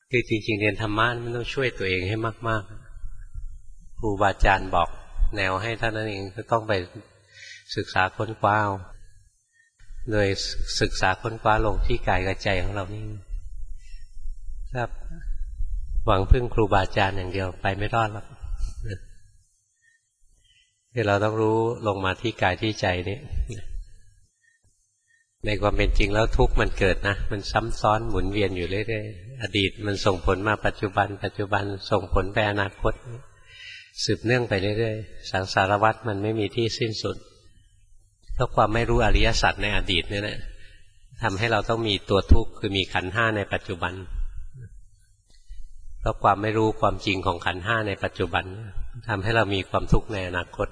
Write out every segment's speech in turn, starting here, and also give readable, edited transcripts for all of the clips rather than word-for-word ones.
คือจริงๆเรียนธรรมะมันต้องช่วยตัวเองให้มากๆครูบาอาจารย์บอกแนวให้ท่านนั้นเองก็ต้องไปศึกษาค้นคว้าโดยศึกษาค้นคว้าลงที่กายกับใจของเรานี่ครับหวังพึ่งครูบาอาจารย์อย่างเดียวไปไม่รอดหรอกคือเราต้องรู้ลงมาที่กายที่ใจนี่ในความเป็นจริงแล้วทุกข์มันเกิดนะมันซ้ำซ้อนหมุนเวียนอยู่เรื่อยๆอดีตมันส่งผลมาปัจจุบันปัจจุบันส่งผลไปอนาคตสืบเนื่องไปเรื่อยๆสังสารวัฏมันไม่มีที่สิ้นสุดเพราะความไม่รู้อริยสัจในอดีตนี่แหละทำให้เราต้องมีตัวทุกข์คือมีขันธ์ห้าในปัจจุบันเพราะความไม่รู้ความจริงของขันธ์ห้าในปัจจุบันทำให้เรามีความทุกข์ในอนาคต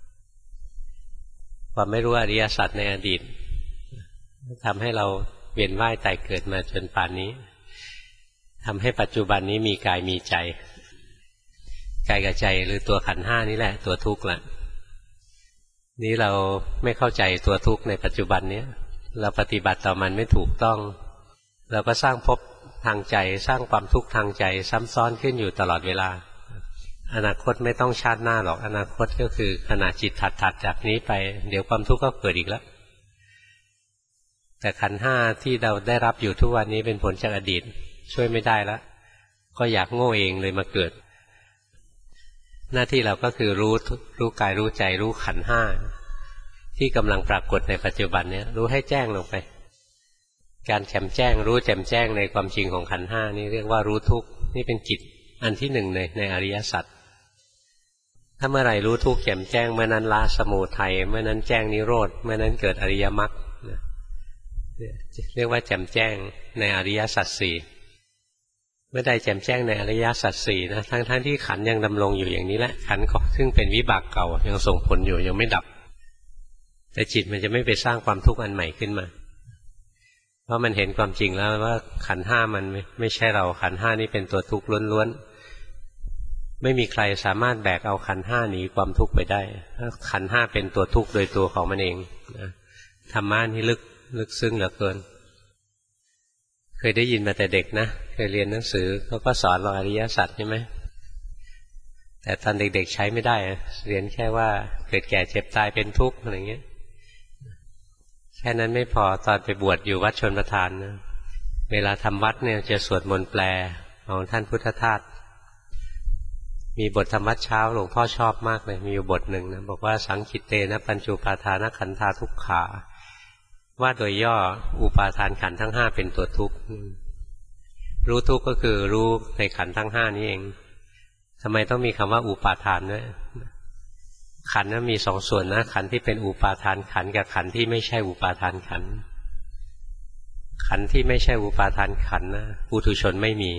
ความไม่รู้อริยสัจในอดีตทำให้เราเวียนว่ายตายเกิดมาจนป่านนี้ทำให้ปัจจุบันนี้มีกายมีใจกายกับใจหรือตัวขันธ์ห้านี่แหละตัวทุกข์ละนี้เราไม่เข้าใจตัวทุกข์ในปัจจุบันนี้เราปฏิบัติต่อมันไม่ถูกต้องเราก็สร้างภพทางใจสร้างความทุกข์ทางใจซ้ำซ้อนขึ้นอยู่ตลอดเวลาอนาคตไม่ต้องชาติหน้าหรอกอนาคตก็คือขณะจิตถัดจากนี้ไปเดี๋ยวความทุกข์ก็เกิดอีกแล้วแต่ขันธ์ห้าที่เราได้รับอยู่ทุกวันนี้เป็นผลจากอดีตช่วยไม่ได้แล้วก็อยากโง่เองเลยมาเกิดหน้าที่เราก็คือรู้กายรู้ใจรู้ขันธ์ห้าที่กำลังปรากฏในปัจจุบันนี้รู้ให้แจ้งลงไปการแจ่มแจ้งรู้แจ่มแจ้งในความจริงของขันธ์ห้านี่เรียกว่ารู้ทุกข์นี่เป็นกิจอันที่หนึ่งในอริยสัจถ้าเมื่อไหร่รู้ทุกข์แจ่มแจ้งเมื่อนั้นละสมุทัยเมื่อนั้นแจ้งนิโรธเมื่อนั้นเกิดอริยมรรคเรียกว่าแจ่มแจ้งในอริยสัจสี่เมื่อใดแจ่มแจ้งในอริยสัจสี่นะทั้งที่ขันธ์ยังดำรงอยู่อย่างนี้แหละขันธ์ซึ่งเป็นวิบากเก่ายังส่งผลอยู่ยังไม่ดับแต่จิตมันจะไม่ไปสร้างความทุกข์อันใหม่ขึ้นมาเพราะมันเห็นความจริงแล้วว่าขันธ์ห้ามันไม่ใช่เราขันธ์ห้านี่เป็นตัวทุกข์ล้วนๆไม่มีใครสามารถแบกเอาขันธ์ห้าหนีความทุกข์ไปได้ขันธ์ห้าเป็นตัวทุกข์โดยตัวของมันเองธรรมะนี่ลึกซึ้งเหลือเกินเคยได้ยินมาแต่เด็กนะเคยเรียนหนังสือเขาก็สอนเราอริยสัจใช่ไหมแต่ตอนเด็กๆใช้ไม่ได้เรียนแค่ว่าเกิดแก่เจ็บตายเป็นทุกข์อะไรเงี้ยแค่นั้นไม่พอตอนไปบวชอยู่วัดชลประทานนะเวลาทำวัดเนี่ยจะสวดมนต์แปลของท่านพุทธทาสมีบทธรรมวัดเช้าหลวงพ่อชอบมากเลยมีอยู่บทหนึ่งนะบอกว่าสังคิเตนะปัญจุปาทานขันธาทุกขาว่าโดยย่ออุปาทานขันธ์ทั้งห้าเป็นตัวทุกข์รู้ทุกข์ก็คือรู้ในขันธ์ทั้งห้านี้เองทำไมต้องมีคำว่าอุปาทานด้วยขันธ์นั้นมีสองส่วนนะขันธ์ที่เป็นอุปาทานขันธ์กับขันธ์ที่ไม่ใช่อุปาทานขันธ์ขันธ์ที่ไม่ใช่อุปาทานขันธ์นะปุถุชนไม่มี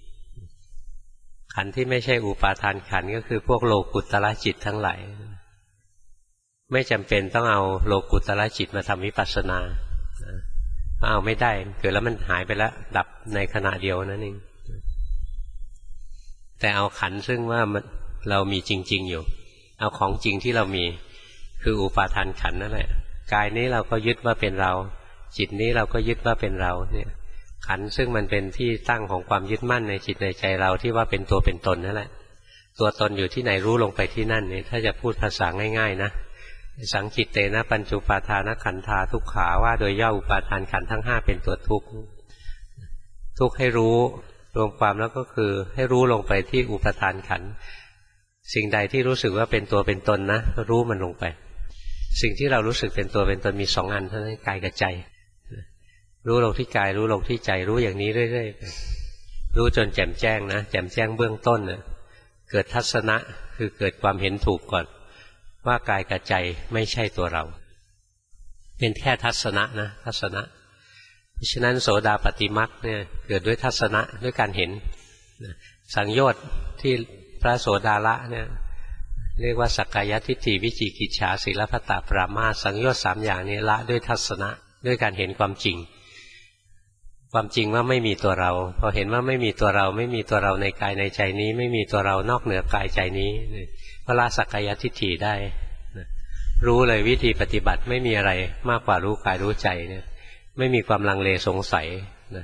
ขันธ์ที่ไม่ใช่อุปาทานขันธ์ก็คือพวกโลกุตตรจิตทั้งหลายไม่จำเป็นต้องเอาโลกุตตรจิตมาทำวิปัสสนาเอาไม่ได้เกิดแล้วมันหายไปแล้วดับในขณะเดียวนั่นเองแต่เอาขันธ์ซึ่งว่าเรามีจริงๆอยู่เอาของจริงที่เรามีคืออุปาทานขันธ์นั่นแหละกายนี้เราก็ยึดว่าเป็นเราจิตนี้เราก็ยึดว่าเป็นเราเนี่ยขันธ์ซึ่งมันเป็นที่ตั้งของความยึดมั่นในจิตในใจเราที่ว่าเป็นตัวเป็นตนนั่นแหละตัวตนอยู่ที่ไหนรู้ลงไปที่นั่นนี่ถ้าจะพูดภาษาง่ายๆนะสังคิเตนะปัญจุปาทานขันธาทุกขาว่าโดยย่ออุปาทานขันธ์ทั้งห้าเป็นตัวทุกข์ทุกข์ให้รู้รวมความแล้วก็คือให้รู้ลงไปที่อุปาทานขันธ์สิ่งใดที่รู้สึกว่าเป็นตัวเป็นตนนะรู้มันลงไปสิ่งที่เรารู้สึกเป็นตัวเป็นตนมีสองอันเท่านั้นกายกับใจรู้ลงที่กายรู้ลงที่ใจรู้อย่างนี้เรื่อยๆรู้จนแจ่มแจ้งนะแจ่มแจ้งเบื้องต้นเนี่ยเกิดทัศนะคือเกิดความเห็นถูกก่อนว่ากายกับใจไม่ใช่ตัวเราเป็นแค่ทัศนะนะทัศนะเพราะฉะนั้นโสดาปัตติมรรคเนี่ยเกิดด้วยทัศนะด้วยการเห็นสังโยชน์ที่พระโสดาละเนี่ยเรียกว่าสักกายทิฏฐิวิจิกิจฉาศีลพัตตปรามาสสังโยชน์สามอย่างนี้ละด้วยทัศนะด้วยการเห็นความจริงความจริงว่าไม่มีตัวเราพอเห็นว่าไม่มีตัวเราไม่มีตัวเราในกายในใจนี้ไม่มีตัวเรานอกเหนือกายใจนี้ก็ละสักกายทิฏฐิได้รู้เลยวิธีปฏิบัติไม่มีอะไรมากกว่ารู้กายรู้ใจเนี่ยไม่มีความลังเลสงสัยใน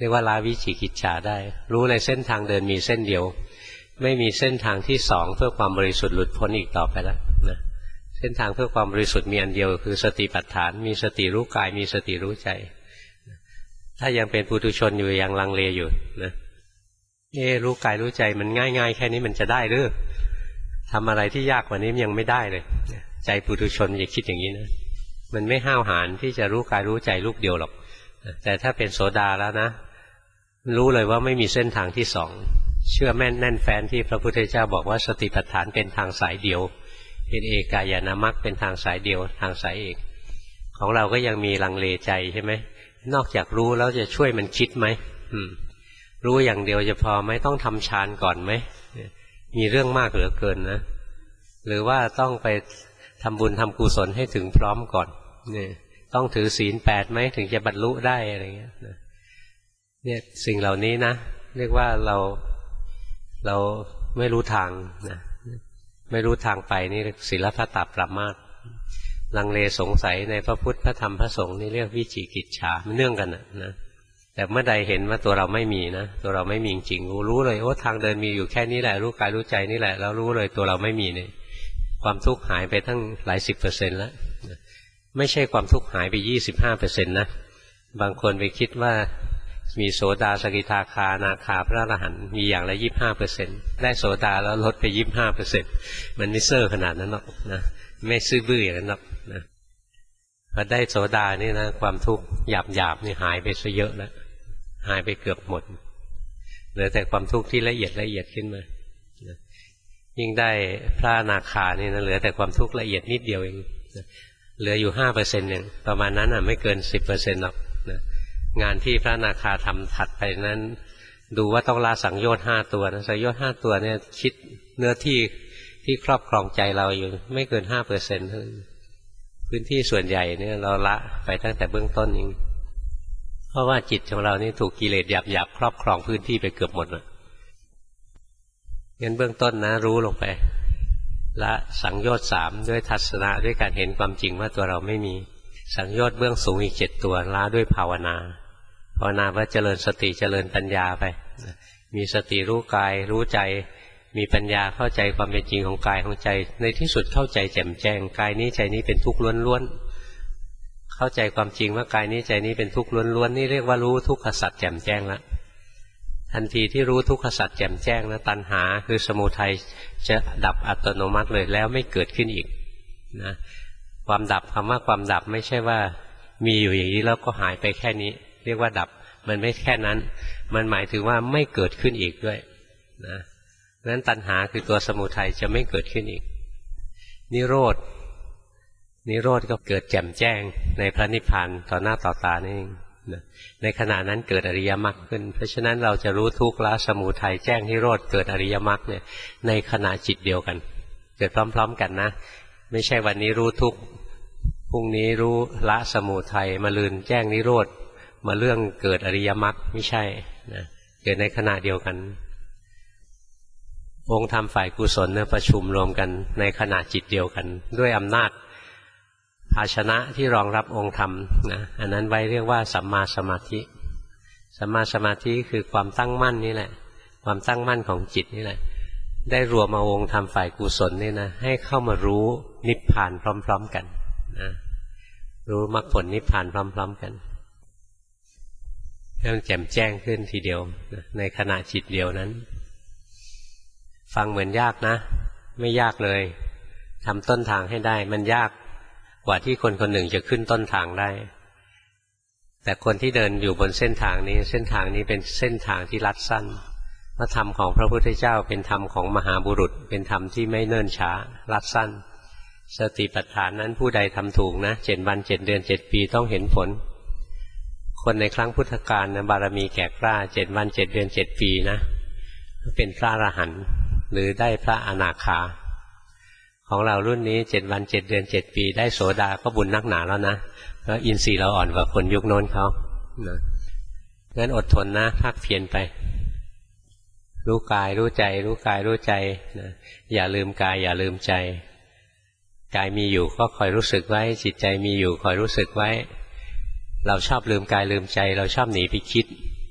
รียกว่าละวิจิกิจฉาได้รู้เลยเส้นทางเดินมีเส้นเดียวไม่มีเส้นทางที่สองเพื่อความบริสุทธิ์หลุดพ้นอีกต่อไปแล้วนะเส้นทางเพื่อความบริสุทธิ์มีอันเดียวคือสติปัฏฐานมีสติรู้กายมีสติรู้ใจถ้ายังเป็นปุถุชนอยู่ยังลังเลอยู่นะรู้กายรู้ใจมันง่ายๆแค่นี้มันจะได้หรือทำอะไรที่ยากกว่านี้ยังไม่ได้เลยใจปุถุชนอย่าคิดอย่างนี้นะมันไม่ห้าวหาญที่จะรู้กายรู้ใจลูกเดียวหรอกแต่ถ้าเป็นโสดาแล้วนะรู้เลยว่าไม่มีเส้นทางที่สองเชื่อแม่นแน่นแฟ้นที่พระพุทธเจ้าบอกว่าสติปัฏฐานเป็นทางสายเดียวเป็นเอกายานามรรคเป็นทางสายเดียวทางสายเอกของเราก็ยังมีลังเลใจใช่ไหมนอกจากรู้แล้วจะช่วยมันคิดไหมรู้อย่างเดียวจะพอไหมต้องทำฌานก่อนไหมมีเรื่องมากเหลือเกินนะหรือว่าต้องไปทำบุญทำกุศลให้ถึงพร้อมก่อนเนี่ยต้องถือศีล 8ไหมถึงจะบรรลุได้อะไรเงี้ยเนี่ยสิ่งเหล่านี้นะเรียกว่าเราไม่รู้ทางนะไม่รู้ทางไปนี่ศีลพัตตปรามาสลังเลสงสัยในพระพุทธพระธรรมพระสงฆ์นี่เรียกวิจิกิจฉามันเนื่องกันนะแต่เมื่อใดเห็นว่าตัวเราไม่มีนะตัวเราไม่มีจริงรู้เลยโอ้ทางเดินมีอยู่แค่นี้แหละรู้กายรู้ใจนี่แหละแล้วรู้เลยตัวเราไม่มีเนี่ยความทุกข์หายไปทั้งหลาย10%แล้วไม่ใช่ความทุกข์หายไป25%นะบางคนไปคิดว่ามีโสดาสกิทาคาอนาคาพระอรหันต์มีอย่างละ 25% ได้โสดาแล้วลดไป 25% มันไม่เซ่อขนาดนั้นหรอกนะไม่ซื่อบื้ออย่างนั้นหรอกนะพอได้โสดานี่นะความทุกข์หยาบๆนี่หายไปซะเยอะแล้วหายไปเกือบหมดเหลือแต่ความทุกข์ที่ละเอียดขึ้นมายิ่งได้พระอนาคานี่นะเหลือแต่ความทุกข์ละเอียดนิดเดียวเองเหลืออยู่ 5% อย่างประมาณนั้นไม่เกิน 10% หรอกนะงานที่พระอนาคาทำถัดไปนั้นดูว่าต้องละสังโยชน์5ตัวนะสังโยชน์5ตัวเนี่ยคิดเนื้อที่ครอบครองใจเราอยู่ไม่เกิน 5% เท่านั้นพื้นที่ส่วนใหญ่เนี่ยเราละไปตั้งแต่เบื้องต้นเองเพราะว่าจิตของเรานี่ถูกกิเลสหยาบๆครอบครองพื้นที่ไปเกือบหมดเลยงั้นเบื้องต้นนะรู้ลงไปละสังโยชน์3ด้วยทัศนะด้วยการเห็นความจริงว่าตัวเราไม่มีสังโยชน์เบื้องสูงอีก7ตัวละด้วยภาวนาว่าเจริญสติเจริญปัญญาไปมีสติรู้กายรู้ใจมีปัญญาเข้าใจความเป็นจริงของกายของใจในที่สุดเข้าใจแจ่มแจ้งกายนี้ใจนี้เป็นทุกข์ล้วนๆเข้าใจความจริงว่ากายนี้ใจนี้เป็นทุกข์ล้วนๆนี่เรียกว่ารู้ทุกขสัจแจ่มแจ้งแล้วทันทีที่รู้ทุกขสัจแจ่มแจ้งนะตัณหาคือสมุทัยจะดับอัตโนมัติเลยแล้วไม่เกิดขึ้นอีกนะความดับคำว่าความดับไม่ใช่ว่ามีอยู่อย่างนี้แล้วก็หายไปแค่นี้เรียกว่าดับมันไม่แค่นั้นมันหมายถึงว่าไม่เกิดขึ้นอีกด้วยนะนั้นตัณหาคือตัวสมุทัยจะไม่เกิดขึ้นอีกนิโรธก็เกิดแจ่มแจ้งในพระนิพพานต่อหน้าต่อตานี่เองในขณะนั้นเกิดอริยมรรคขึ้นเพราะฉะนั้นเราจะรู้ทุกข์ละสมุทัยแจ้งนิโรธเกิดอริยมรรคเนี่ยในขณะจิตเดียวกันเกิดพร้อมๆกันนะไม่ใช่วันนี้รู้ทุกข์พรุ่งนี้รู้ละสมุทัยมะรืนแจ้งนิโรธมาเรื่องเกิดอริยมรรคไม่ใช่นะเกิดในขณะเดียวกันองค์ธรรมฝ่ายกุศลเนี่ยประชุมรวมกันในขณะจิตเดียวกันด้วยอำนาจภาชนะที่รองรับองค์ธรรมนะอันนั้นไว้เรียกว่าสัมมาสมาธิสัมมาสมาธิคือความตั้งมั่นนี่แหละความตั้งมั่นของจิตนี่แหละได้รวมเอาองค์ธรรมฝ่ายกุศลนี่นะให้เข้ามารู้นิพพานพร้อมๆกันนะรู้มรรคผลนิพพานพร้อมๆกันให้มันแจ่มแจ้งขึ้นทีเดียวนะในขณะจิตเดียวนั้นฟังเหมือนยากนะไม่ยากเลยทำต้นทางให้ได้มันยากกว่าที่คนคนหนึ่งจะขึ้นต้นทางได้แต่คนที่เดินอยู่บนเส้นทางนี้เป็นเส้นทางที่ลัดสั้นพระธรรมของพระพุทธเจ้าเป็นธรรมของมหาบุรุษเป็นธรรมที่ไม่เนิ่นช้าลัดสั้นสติปัฏฐานนั้นผู้ใดทำถูกนะ7 วัน 7 เดือน 7 ปีต้องเห็นผลคนในครั้งพุทธกาลนะบารมีแก่กล้า7 วัน 7 เดือน 7 ปีนะเป็นพระอรหันต์หรือได้พระอนาคาของเรารุ่นนี้7 วัน 7 เดือน 7 ปีได้โสดาก็บุญนักหนาแล้วนะเพราะอินทรีย์เราอ่อนกว่าคนยุคโน้นเขานะงั้นอดทนนะภาคเพียรไปรู้กายรู้ใจรู้กายรู้ใจนะอย่าลืมกายอย่าลืมใจกายมีอยู่ก็คอยรู้สึกไว้จิตใจมีอยู่คอยรู้สึกไว้เราชอบลืมกายลืมใจเราชอบหนีไปคิด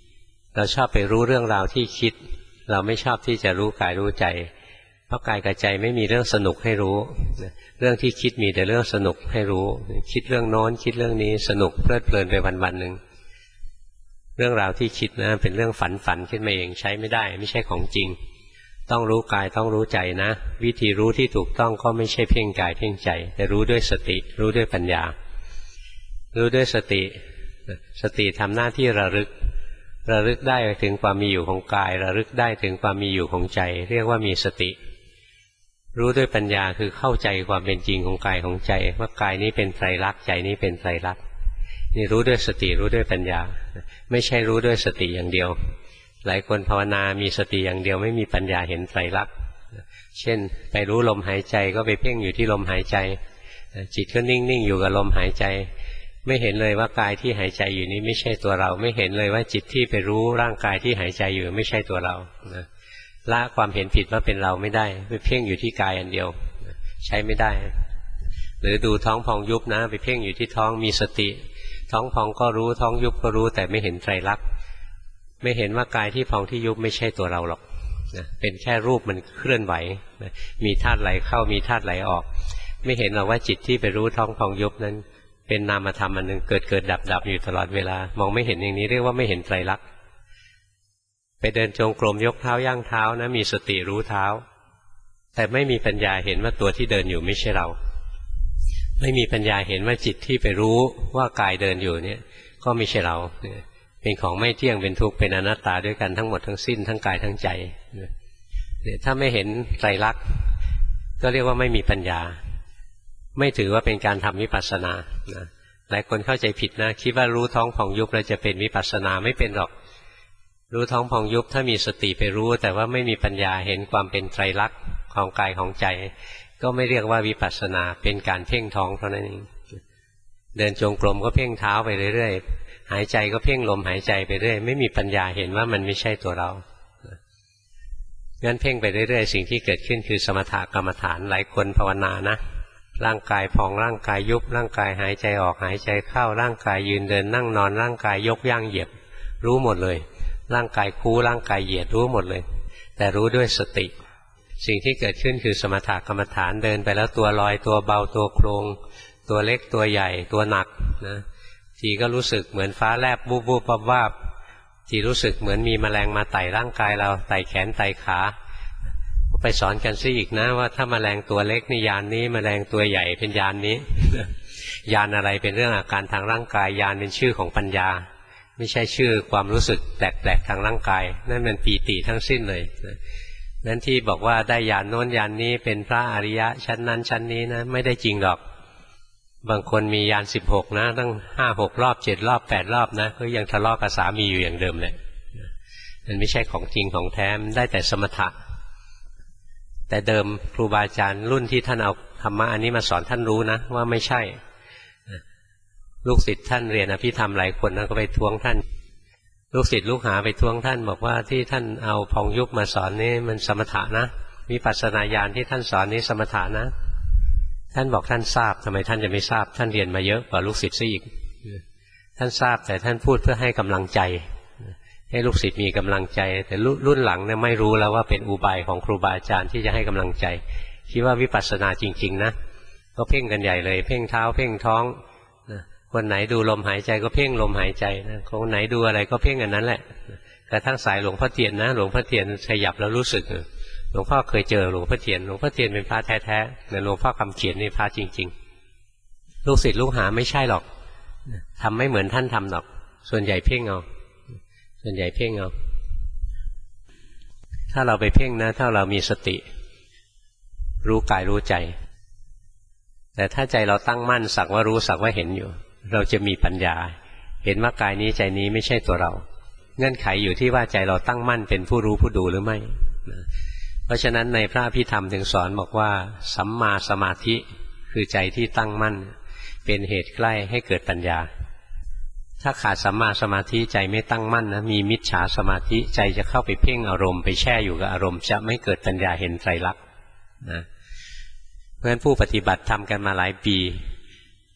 เราชอบไปรู้เรื่องราวที่คิดเราไม่ชอบที่จะรู้กายรู้ใจเพราะกายกับใจไม่มีเรื่องสนุกให้รู้เรื่องที่คิดมีแต่เรื่องสนุกให้รู้คิดเรื่องโน้นคิดเรื่องนี้สนุกเพลิดเพลินไปวันๆหนึ่งเรื่องราวที่คิดนะเป็นเรื่องฝันขึ้นมาเองใช้ไม่ได้ไม่ใช่ของจริงต้องรู้กายต้องรู้ใจนะวิธีรู้ที่ถูกต้องก็ไม่ใช่เพ่งกายเพ่งใจแต่รู้ด้วยสติรู้ด้วยปัญญารู้ด้วยสติสติทำหน้าที่ระลึกได้ถึงความมีอยู่ของกายระลึกได้ถึงความมีอยู่ของใจเรียกว่ามีสติรู้ด้วยปัญญาคือเข้าใจความเป็นจริงของกายของใจว่ากายนี้เป็นไตรลักษณ์ใจนี้เป็นไตรลักษณ์นี่รู้ด้วยสติรู้ด้วยปัญญาไม่ใช่รู้ด้วยสติอย่างเดียวหลายคนภาวนามีสติอย่างเดียวไม่มีปัญญาเห็นไตรลักษณ์เช่นไปรู้ลมหายใจก็ไปเพ่งอยู่ที่ลมหายใจจิตก็นิ่งๆอยู่กับลมหายใจไม่เห็นเลยว่ากายที่หายใจอยู่นี้ไม่ใช่ตัวเราไม่เห็นเลยว่าจิตที่ไปรู้ร่างกายที่หายใจอยู่ไม่ใช่ตัวเราละความเห็นผิดว่าเป็นเราไม่ได้ไปเพ่งอยู่ที่กายอันเดียวใช้ไม่ได้หรือดูท้องพองยุบนะไปเพ่งอยู่ที่ท้องมีสติท้องพองก็รู้ท้องยุบก็รู้แต่ไม่เห็นไตรลักษณ์ไม่เห็นว่ากายที่พองที่ยุบไม่ใช่ตัวเราหรอกเป็นแค่รูปมันเคลื่อนไหวมีธาตุไหลเข้ามีธาตุไหลออกไม่เห็นหรอกว่าจิตที่ไปรู้ท้องพองยุบนั้นเป็นนามธรรมอันหนึ่งเกิดดับอยู่ตลอดเวลามองไม่เห็นอย่างนี้เรียกว่าไม่เห็นไตรลักษณ์ไปเดินจงกรมยกเท้าย่างเท้านะมีสติรู้เท้าแต่ไม่มีปัญญาเห็นว่าตัวที่เดินอยู่ไม่ใช่เราไม่มีปัญญาเห็นว่าจิตที่ไปรู้ว่ากายเดินอยู่เนี่ยก็ไม่ใช่เราเป็นของไม่เที่ยงเป็นทุกข์เป็นอนัตตาด้วยกันทั้งหมดทั้งสิ้นทั้งกายทั้งใจถ้าไม่เห็นไตรลักษณ์ก็เรียกว่าไม่มีปัญญาไม่ถือว่าเป็นการทำวิปัสสนาหลายคนเข้าใจผิดนะคิดว่ารู้ท้องพองยุบแล้วจะเป็นวิปัสสนาไม่เป็นหรอกรู้ท้องพองยุบถ้ามีสติไปรู้แต่ว่าไม่มีปัญญาเห็นความเป็นไตรลักษณ์ของกายของใจก็ไม่เรียกว่าวิปัสสนาเป็นการเพ่งท้องเท่านั้นเองเดินจงกรมก็เพ่งเท้าไปเรื่อยๆหายใจก็เพ่งลมหายใจไปเรื่อยไม่มีปัญญาเห็นว่ามันไม่ใช่ตัวเรางั้นเพ่งไปเรื่อยๆสิ่งที่เกิดขึ้นคือสมถกรรมฐานหลายคนภาวนานะร่างกายพองร่างกายยุบร่างกายหายใจออกหายใจเข้าร่างกายยืนเดินนั่งนอนร่างกายยกย่างเหยียบรู้หมดเลยร่างกายคู่ร่างกายเหยียดรู้หมดเลยแต่รู้ด้วยสติสิ่งที่เกิดขึ้นคือสมถกรรมฐานเดินไปแล้วตัวลอยตัวเบาตัวโครงตัวเล็กตัวใหญ่ตัวหนักนะทีก็รู้สึกเหมือนฟ้าแลบวูบวูบวับวับทีรู้สึกเหมือนมีแมลงมาไต่ร่างกายเราไต่แขนไต่ขาไปสอนกันซิอีกนะว่าถ้าแมลงตัวเล็กนี่ยานนี้แมลงตัวใหญ่เป็นยานนี้ยานอะไรเป็นเรื่องอาการทางร่างกายยานเป็นชื่อของปัญญาไม่ใช่ชื่อความรู้สึกแปลกๆทางร่างกายนั่นเป็นปีติทั้งสิ้นเลยนั้นที่บอกว่าได้ยานโน้นยานนี้เป็นพระอริยะชั้นนั้นชั้นนี้นะไม่ได้จริงหรอกบางคนมียาน16นะตั้ง5-6 รอบ7 รอบ8 รอบนะก็ยังทะเลาะกับสามีอยู่อย่างเดิมเลยมันไม่ใช่ของจริงของแท้ได้แต่สมถะแต่เดิมครูบาอาจารย์รุ่นที่ท่านเอาธรรมะอันนี้มาสอนท่านรู้นะว่าไม่ใช่ลูกศิษย์ท่านเรียนอภิธรรมหลายคนนะก็ไปท้วงท่านลูกศิษย์ลูกหาไปท้วงท่านบอกว่าที่ท่านเอาพองยุบมาสอนนี่มันสมถะนะวิปัสสนาญาณที่ท่านสอนนี้สมถะนะท่านบอกท่านทราบทำไมท่านจะไม่ทราบท่านเรียนมาเยอะกว่าลูกศิษย์ซะอีกท่านทราบแต่ท่านพูดเพื่อให้กำลังใจให้ลูกศิษย์มีกำลังใจแต่รุ่นหลังเนี่ยไม่รู้แล้วว่าเป็นอุบายของครูบาอาจารย์ที่จะให้กำลังใจคิดว่าวิปัสสนาจริงๆนะก็เพ่งกันใหญ่เลยเพ่งเท้าเพ่งท้องคนไหนดูลมหายใจก็เพ่งลมหายใจนะคนไหนดูอะไรก็เพ่งอันนั้นแหละกระทั่งสายหลวงพ่อเทียนนะหลวงพ่อเทียนขยับแล้วรู้สึกหลวงพ่อเคยเจอหลวงพ่อเทียนเป็นพระแท้ๆแต่หลวงพ่อคำเขียนนี่พระจริงๆลูกศิษย์ลูกหาไม่ใช่หรอกทำไม่เหมือนท่านทำหรอกส่วนใหญ่เพ่งเอาถ้าเราไปเพ่งนะถ้าเรามีสติรู้กายรู้ใจแต่ถ้าใจเราตั้งมั่นสักว่ารู้สักว่าเห็นอยู่เราจะมีปัญญาเห็นว่ากายนี้ใจนี้ไม่ใช่ตัวเราเงื่อนไขอยู่ที่ว่าใจเราตั้งมั่นเป็นผู้รู้ผู้ดูหรือไม่เพราะฉะนั้นในพระอภิธรรมถึงสอนบอกว่าสัมมาสมาธิคือใจที่ตั้งมั่นเป็นเหตุใกล้ให้เกิดปัญญาถ้าขาดสัมมาสมาธิใจไม่ตั้งมั่นนะมีมิจฉาสมาธิใจจะเข้าไปเพ่งอารมณ์ไปแช่อยู่กับอารมณ์จะไม่เกิดปัญญาเห็นไตรลักษณ์นะเพราะฉะนั้นผู้ปฏิบัติทำกันมาหลายปี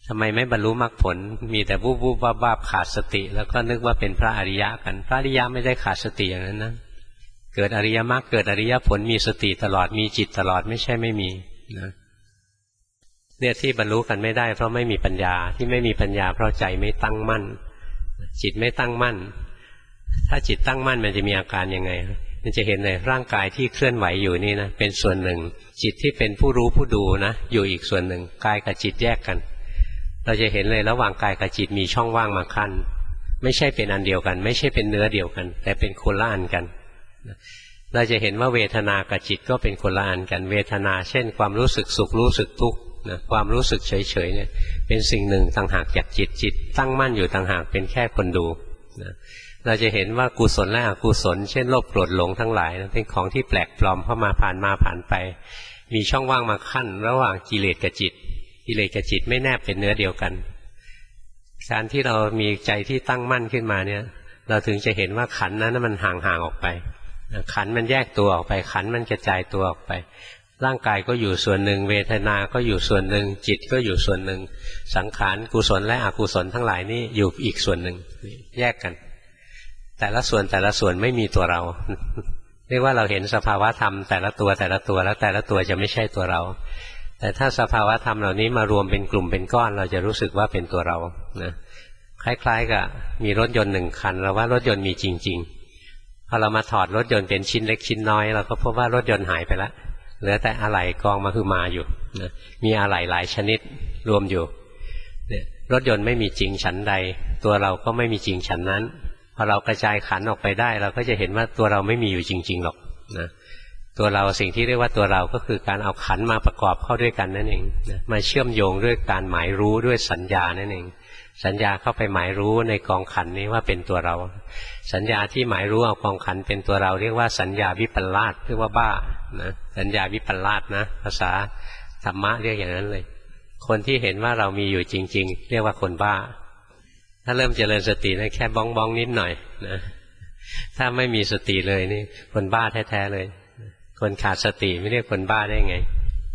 ทำไมไม่บรรลุมรรคผลมีแต่วูบวูบวาบวาบขาดสติแล้วก็นึกว่าเป็นพระอริยะกันพระอริยะไม่ได้ขาดสติอย่างนั้นนะเกิดอริยมรรคเกิดอริยผลมีสติตลอดมีจิตตลอดไม่ใช่ไม่มีนะเนี่ยที่บรรลุกันไม่ได้เพราะไม่มีปัญญาที่ไม่มีปัญญาเพราะใจไม่ตั้งมั่นจิตไม่ตั้งมั่นถ้าจิตตั้งมั่นมันจะมีอาการยังไงมันจะเห็นเลยร่างกายที่เคลื่อนไหวอยู่นี่นะเป็นส่วนหนึ่งจิตที่เป็นผู้รู้ผู้ดูนะอยู่อีกส่วนหนึ่งกายกับจิตแยกกันเราจะเห็นเลยระหว่างกายกับจิตมีช่องว่างมาขั้นไม่ใช่เป็นอันเดียวกันไม่ใช่เป็นเนื้อเดียวกันแต่เป็นคนละอันกันเราจะเห็นว่าเวทนากับจิตก็เป็นคนละอันกันเวทนาเช่นความรู้สึกสุขรู้สึกทุกข์นะความรู้สึกเฉยๆเนี่ยเป็นสิ่งหนึ่งต่างหากจากจิตจิตตั้งมั่นอยู่ต่างหากเป็นแค่คนดูนะเราจะเห็นว่ากุศลและอกุศลเช่นโลภโกรธหลงทั้งหลายเป็นของที่แปลกปลอมเข้ามาผ่านไปมีช่องว่างมาขั้นระหว่างกิเลสกับจิตกิเลสกับจิตไม่แนบเป็นเนื้อเดียวกันการที่เรามีใจที่ตั้งมั่นขึ้นมาเนี่ยเราถึงจะเห็นว่าขันธ์นั้นมันห่างๆออกไปขันธ์มันแยกตัวออกไปขันธ์มันกระจายตัวออกไปร่างกายก็อยู่ส่วนหนึ่งเวทนาก็อยู่ส่วนหนึ่งจิตก็อยู่ส่วนหนึ่งสังขารกุศลและอกุศลทั้งหลายนี่อยู่อีกส่วนหนึ่งแยกกันแต่ละส่วนไม่มีตัวเราเรียกว่าเราเห็นสภาวะธรรมแต่ละตัวแล้วแต่ละตัวจะไม่ใช่ตัวเราแต่ถ้าสภาวะธรรมเหล่านี้มารวมเป็นกลุ่มเป็นก้อนเราจะรู้สึกว่าเป็นตัวเรานะคล้ายๆกับมีรถยนต์หนึ่งคันเราว่ารถยนต์มีจริงๆพอเรามาถอดรถยนต์เป็นชิ้นเล็กชิ้นน้อยเราก็พบว่ารถยนต์หายไปแล้วเหลือแต่อะไหล่กองมาคือมาอยู่นะมีอะไหล่หลายชนิดรวมอยู่เนี่ยรถยนต์ไม่มีจริงฉันใดตัวเราก็ไม่มีจริงฉันนั้นพอเรากระจายขันธ์ออกไปได้เราก็จะเห็นว่าตัวเราไม่มีอยู่จริงๆหรอกนะตัวเราสิ่งที่เรียกว่าตัวเราก็คือการเอาขันธ์มาประกอบเข้าด้วยกันนั่นเองนะมาเชื่อมโยงด้วยการหมายรู้ด้วยสัญญานั่นเองสัญญาเข้าไปหมายรู้ในกองขันธ์นี้ว่าเป็นตัวเราสัญญาที่หมายรู้เอากองขันธ์เป็นตัวเราเรียกว่าสัญญาวิปลาสเรียกว่าบ้านะสัญญาวิปลาสนะภาษาธรรมะเรียกอย่างนั้นเลยคนที่เห็นว่าเรามีอยู่จริงๆเรียกว่าคนบ้าถ้าเริ่มเจริญสตินะแค่บ้องนิดหน่อยนะถ้าไม่มีสติเลยนี่คนบ้าแท้ๆเลยคนขาดสติไม่เรียกคนบ้าได้ไง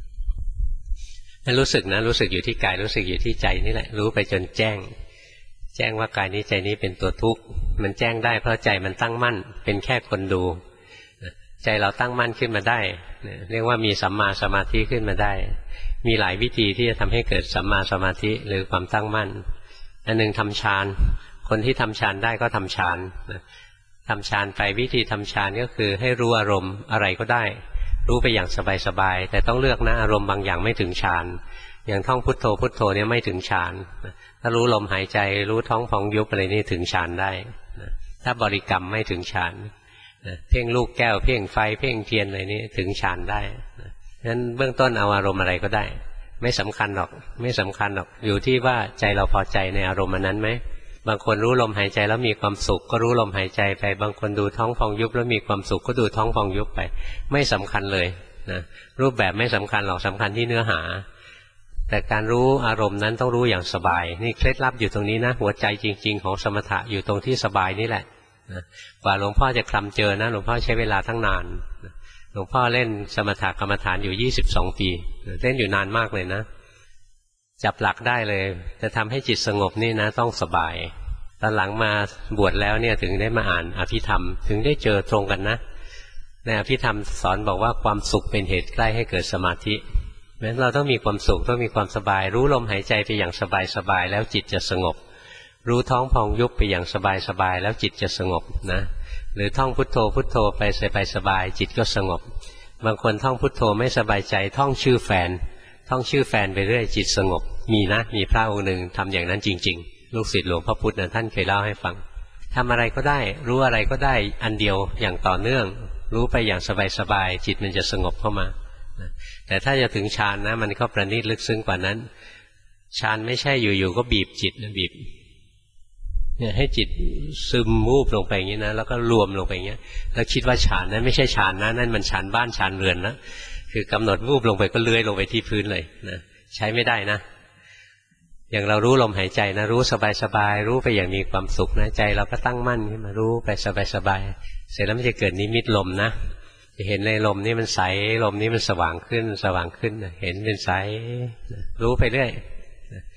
รู้สึกนะรู้สึกอยู่ที่กายรู้สึกอยู่ที่ใจนี่แหละรู้ไปจนแจ้งว่ากายนี้ใจนี้เป็นตัวทุกข์มันแจ้งได้เพราะใจมันตั้งมั่นเป็นแค่คนดูใจเราตั้งมั่นขึ้นมาได้เรียกว่ามีสัมมาสมาธิขึ้นมาได้มีหลายวิธีที่จะทำให้เกิดสัมมาสมาธิหรือความตั้งมั่นอันหนึ่งทำฌานคนที่ทำฌานได้ก็ทำฌานทำฌานไปวิธีทำฌานก็คือให้รู้อารมณ์อะไรก็ได้รู้ไปอย่างสบายๆแต่ต้องเลือกนะอารมณ์บางอย่างไม่ถึงฌานอย่างท่องพุทโธพุทโธเนี่ยไม่ถึงฌานถ้ารู้ลมหายใจรู้ท้องพองยุบอะไรนี่ถึงฌานได้ถ้าบริกรรมไม่ถึงฌานเพ่งลูกแก้วเพ่งไฟเพ่งเทียนอะไรนี่ถึงฌานได้งั้นเบื้องต้นเอาอารมณ์อะไรก็ได้ไม่สำคัญหรอกอยู่ที่ว่าใจเราพอใจในอารมณ์นั้นไหมบางคนรู้ลมหายใจแล้วมีความสุขก็รู้ลมหายใจไปบางคนดูท้องพองยุบแล้วมีความสุขก็ดูท้องพองยุบไปไม่สำคัญเลยนะรูปแบบไม่สำคัญหรอกสำคัญที่เนื้อหาแต่การรู้อารมณ์นั้นต้องรู้อย่างสบายนี่เคล็ดลับอยู่ตรงนี้นะหัวใจจริงๆของสมถะอยู่ตรงที่สบายนี่แหละนะกว่าหลวงพ่อจะคลำเจอนะหลวงพ่อใช้เวลาทั้งนานหลวงพ่อเล่นสมถะกรรมฐานอยู่22 ปีเล่นอยู่นานมากเลยนะจับหลักได้เลยจะทำให้จิตสงบนี่นะต้องสบายตอนหลังมาบวชแล้วเนี่ยถึงได้มาอ่านอภิธรรมถึงได้เจอตรงกันนะในอภิธรรมสอนบอกว่าความสุขเป็นเหตุใกล้ให้เกิดสมาธิงั้นเราต้องมีความสุขต้องมีความสบายรู้ลมหายใจไปอย่างสบายแล้วจิตจะสงบรู้ท้องพองยุบไปอย่างสบายแล้วจิตจะสงบนะหรือท่องพุทโธพุทโธไปสบายจิตก็สงบบางคนท่องพุทโธไม่สบายใจท่องชื่อแฟนไปเรื่อยจิตสงบมีนะมีพระองค์หนึ่งทำอย่างนั้นจริงๆลูกศิษย์หลวงพ่อพุธนะท่านเคยเล่าให้ฟังทำอะไรก็ได้รู้อะไรก็ได้อันเดียวอย่างต่อเนื่องรู้ไปอย่างสบายจิตมันจะสงบเข้ามาแต่ถ้าจะถึงฌานนะมันก็ประณีตลึกซึ้งกว่านั้นฌานไม่ใช่อยู่ๆก็บีบจิตบีบเนี่ยให้จิตซึมวูบลงไปอย่างนี้นะแล้วก็รวมลงไปอย่างนี้แล้วคิดว่าฌานนั้นไม่ใช่ฌานนะนั่นมันฌานบ้านฌานเรือนนะคือกำหนดวูบลงไปก็เลื้อยลงไปที่พื้นเลยนะใช้ไม่ได้นะอย่างเรารู้ลมหายใจนะรู้สบายรู้ไปอย่างมีความสุขนะใจเราก็ตั้งมั่นขึ้นมารู้ไปสบายเสร็จแล้วมันจะเกิดนิมิตลมนะจะเห็นในลมนี่มันใสลมนี้มันสว่างขึ้นเห็นเป็นใสรู้ไปเรื่อย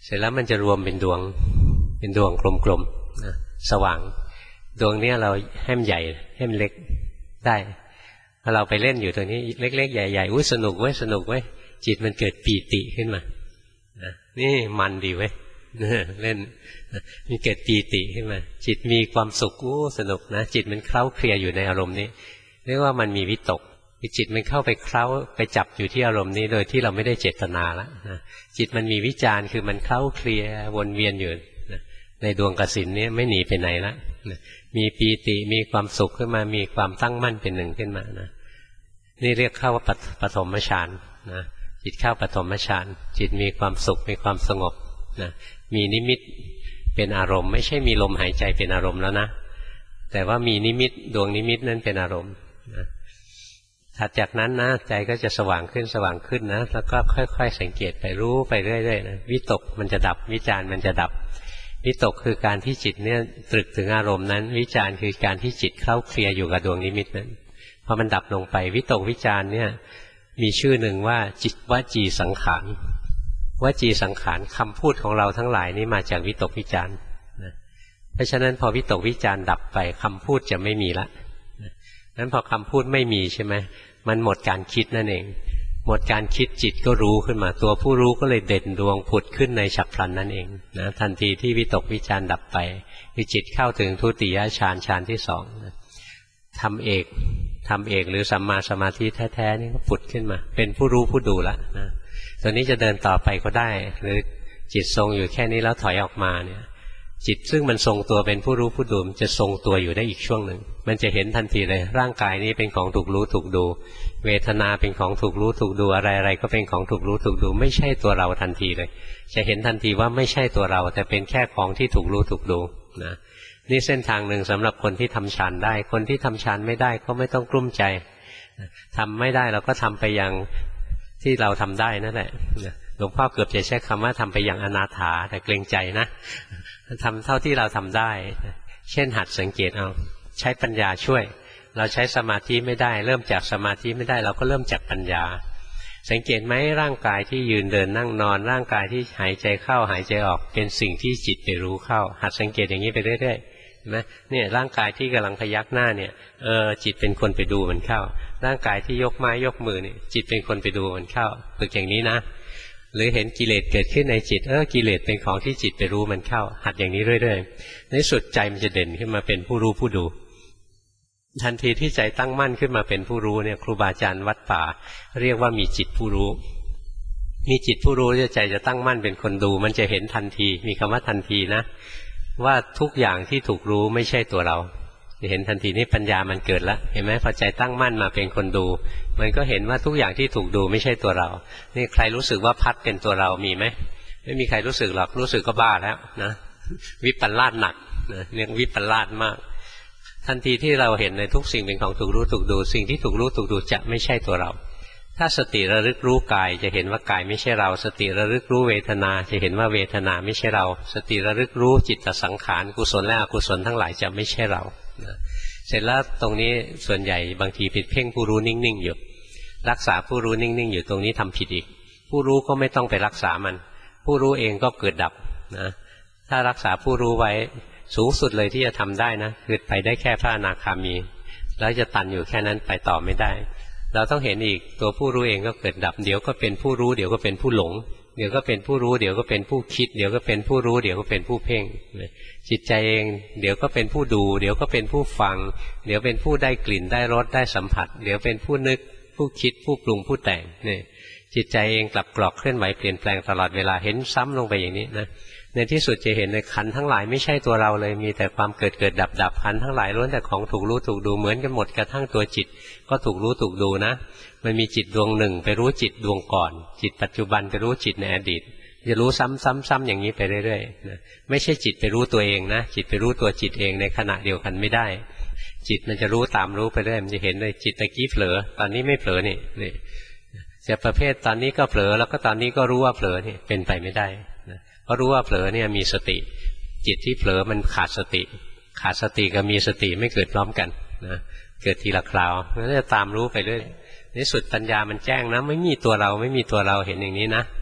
เสร็จแล้วมันจะรวมเป็นดวงกลมๆนะสว่างดวงนี้เราให้มันใหญ่ให้มันเล็กได้พอเราไปเล่นอยู่ตรงนี้เล็กๆใหญ่ๆสนุกเว้ยสนุกเว้ยจิตมันเกิดปีติขึ้นมานี่มันดีเว้ยเล่นมีเกิดปีติขึ้นมาจิตมีความสุขสนุกนะจิตมันเคล้าเคลียอยู่ในอารมณ์นี้เรียกว่ามันมีวิตกจิตมันเข้าไปเคล้าไปจับอยู่ที่อารมณ์นี้โดยที่เราไม่ได้เจตนาแล้วนะจิตมันมีวิจารณ์คือมันเคล้าเคลียวนเวียนอยู่นะในดวงกสิณนี้ไม่หนีไปไหนละนะมีปีติมีความสุขขึ้นมามีความตั้งมั่นเป็นหนึ่งขึ้นมานะนี่เรียกเข้าว่าปฐมฌานนะจิตเข้าปฐมฌานจิตมีความสุขมีความสงบนะมีนิมิตเป็นอารมณ์ไม่ใช่มีลมหายใจเป็นอารมณ์แล้วนะแต่ว่ามีนิมิตดวงนิมิตนั้นเป็นอารมณ์นะถัดจากนั้นนะใจก็จะสว่างขึ้นนะแล้วก็ค่อยๆสังเกตไปรู้ไปเรื่อยๆนะวิตกมันจะดับวิจารมันจะดับวิตกคือการที่จิตเนี่ยตรึกถึงอารมณ์นั้นวิจารคือการที่จิตเข้าเคลียร์อยู่กับดวงนิมิตนั้นพอมันดับลงไปวิตกวิจารเนี่ยมีชื่อหนึ่งว่าจิตวจีสังขารวจีสังขารคำพูดของเราทั้งหลายนี้มาจากวิตกวิจารนะเพราะฉะนั้นพอวิตกวิจารดับไปคำพูดจะไม่มีละนั้นพอคำพูดไม่มีใช่ไหมมันหมดการคิดนั่นเองหมดการคิดจิตก็รู้ขึ้นมาตัวผู้รู้ก็เลยเด่นดวงผุดขึ้นในฉับพลันนั่นเองนะทันทีที่วิตกวิจารดับไปคือจิตเข้าถึงทุติยฌานฌานที่สองนะทำเอกหรือสัมมาสมาธิแท้ๆนี่ก็ผุดขึ้นมาเป็นผู้รู้ผู้ดูละนะตัวนี้จะเดินต่อไปก็ได้หรือจิตทรงอยู่แค่นี้แล้วถอยออกมาเนี่ยจิตซึ่งมันทรงตัวเป็นผู้รู้ผู้ดูมันจะทรงตัวอยู่ได้อีกช่วงหนึ่งมันจะเห็นทันทีเลยร่างกายนี้เป็นของถูกรู้ถูกดูเวทนาเป็นของถูกรู้ถูกดูอะไรๆก็เป็นของถูกรู้ถูกดูไม่ใช่ตัวเราทันทีเลยจะเห็นทันทีว่าไม่ใช่ตัวเราแต่เป็นแค่ของที่ถูกรู้ถูกดูนะนี่เส้นทางหนึ่งสำหรับคนที่ทำฌานได้คนที่ทำฌานไม่ได้ก็ไม่ต้องกลุ้มใจทำไม่ได้เราก็ทำไปอย่างที่เราทำได้นั่นแหละหลวงพ่อเกือบจะใช้คำว่าทำไปอย่างอนาถาแต่เกรงใจนะทำเท่าที่เราทำได้เช่นหัดสังเกตเอาใช้ปัญญาช่วยเราใช้สมาธิไม่ได้เริ่มจากสมาธิไม่ได้เราก็เริ่มจากปัญญาสังเกตไหมร่างกายที่ยืนเดินนั่งนอนร่างกายที่หายใจเข้าหายใจออกเป็นสิ่งที่จิตไปรู้เข้าหัดสังเกตอย่างนี้ไปเรื่อยๆเห็นไหมเนี่ยร่างกายที่กำลังพยักหน้าเนี่ยจิตเป็นคนไปดูมันเข้าร่างกายที่ยกไม้ยกมือเนี่ยจิตเป็นคนไปดูมันเข้าฝึกอย่างนี้นะหรือเห็นกิเลสเกิดขึ้นในจิตกิเลสเป็นของที่จิตไปรู้มันเข้าหัดอย่างนี้เรื่อยๆในสุดใจมันจะเด่นขึ้นมาเป็นผู้รู้ผู้ดูทันทีที่ใจตั้งมั่นขึ้นมาเป็นผู้รู้เนี่ยครูบาอาจารย์วัดป่าเรียกว่ามีจิตผู้รู้มีจิตผู้รู้ใจจะตั้งมั่นเป็นคนดูมันจะเห็นทันทีมีคำว่าทันทีนะว่าทุกอย่างที่ถูกรู้ไม่ใช่ตัวเราจะเห็นทันทีนี่ปัญญามันเกิดแล้วเห็นไหมพอใจตั้งมั่นมาเป็นคนดูมันก็เห็นว่าทุกอย่างที่ถูกดูไม่ใช่ตัวเรานี่ใครรู้สึกว่าพัดเป็นตัวเรามีไหมไม่มีใครรู้สึกหรอกรู้สึกก็บ้าแล้วนะวิปลาสหนักนะเรียกวิปลาสมากทันทีที่เราเห็นในทุกสิ่งเป็นของถูกรู้ถูกดูสิ่งที่ถูกรู้ถูกดูจะไม่ใช่ตัวเราถ้าสติระลึกรู้กายจะเห็นว่ากายไม่ใช่เราสติระลึกรู้เวทนาจะเห็นว่าเวทนาไม่ใช่เราสติระลึกรู้จิตสังขารกุศลและอกุศลทั้งหลายจะไม่ใช่เราเสร็จแล้วตรงนี้ส่วนใหญ่บางทีผิดเพ่งผู้รู้นิ่งๆอยู่รักษาผู้รู้นิ่งๆอยู่ตรงนี้ทำผิดอีกผู้รู้ก็ไม่ต้องไปรักษามันผู้รู้เองก็เกิดดับนะถ้ารักษาผู้รู้ไว้สูงสุดเลยที่จะทำได้นะคือไปได้แค่พระอนาคามีแล้วจะตันอยู่แค่นั้นไปต่อไม่ได้เราต้องเห็นอีกตัวผู้รู้เองก็เกิดดับเดี๋ยวก็เป็นผู้รู้เดี๋ยวก็เป็นผู้หลงเดี๋ยวก็เป็นผู้รู้เดี๋ยวก็เป็นผู้คิดเดี๋ยวก็เป็นผู้รู้เดี๋ยวก็เป็นผู้เพ่งจิตใจเองเดี๋ยวก็เป็นผู้ดูเดี๋ยวก็เป็นผู้ฟังเดี๋ยวเป็นผู้ได้กลิ่นได้รสได้สัมผัสเดี๋ยวเป็นผู้นึกผู้คิดผู้ปรุงผู้แต่งนี่จิตใจเองกลับกรอกเคลื่อนไหวเปลี่ยนแปลงตลอดเวลาเห็นซ้ำลงไปอย่างนี้นะในที่สุดจะเห็นในขันธ์ทั้งหลายไม่ใช่ตัวเราเลยมีแต่ความเกิดเกิดดับดับขันธ์ทั้งหลายล้วนแต่ของถูกรู้ถูกดูเหมือนกันหมดกระทั่งตัวจิตก็ถูกรู้ถูกดูนะมันมีจิตดวงหนึ่งไปรู้จิตดวงก่อนจิตปัจจุบันไปรู้จิตในอดีตจะรู้ซ้ำๆอย่างนี้ไปเรื่อยๆนะไม่ใช่จิตไปรู้ตัวเองนะจิตไปรู้ตัวจิตเองในขณะเดียวกันไม่ได้จิตมันจะรู้ตามรู้ไปเรื่อยมันจะเห็นเลยจิตตะกี้เผลอตอนนี้ไม่เผลอนี่จะประเภทตอนนี้ก็เผลอแล้วก็ตอนนี้ก็รู้ว่าเผลอนี่เป็นไปไม่ได้นะเพราะรู้ว่าเผลอเนี่ยมีสติจิตที่เผลอมันขาดสติกับมีสติไม่เกิดพร้อมกันนะเกิดทีละคราวมันจะตามรู้ไปเรื่อยในสุดปัญญามันแจ้งนะไม่มีตัวเราไม่มีตัวเราเห็นอย่างนี้นะ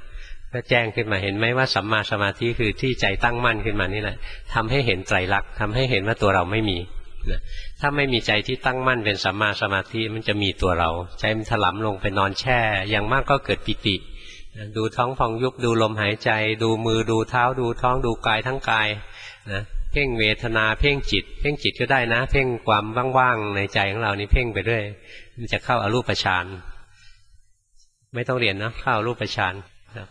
ก็แจ้งขึ้นมาเห็นไหมว่าสัมมาสมาธิคือที่ใจตั้งมั่นขึ้นมานี่แหละทำให้เห็นไตรลักษณ์ทำให้เห็นว่าตัวเราไม่มีถ้าไม่มีใจที่ตั้งมั่นเป็นสัมมาสมาธิมันจะมีตัวเราใจมันถลำลงไปนอนแช่อย่างมากก็เกิดปิติดูท้องพองยุบดูลมหายใจดูมือดูเท้าดูท้องดูกายทั้งกายนะเพ่งเวทนาเพ่งจิตก็ได้นะเพ่งความว่างๆในใจของเรานี่เพ่งไปเรื่อยมันจะเข้าอรูปฌานไม่ต้องเรียนนะเข้าอรูปฌาน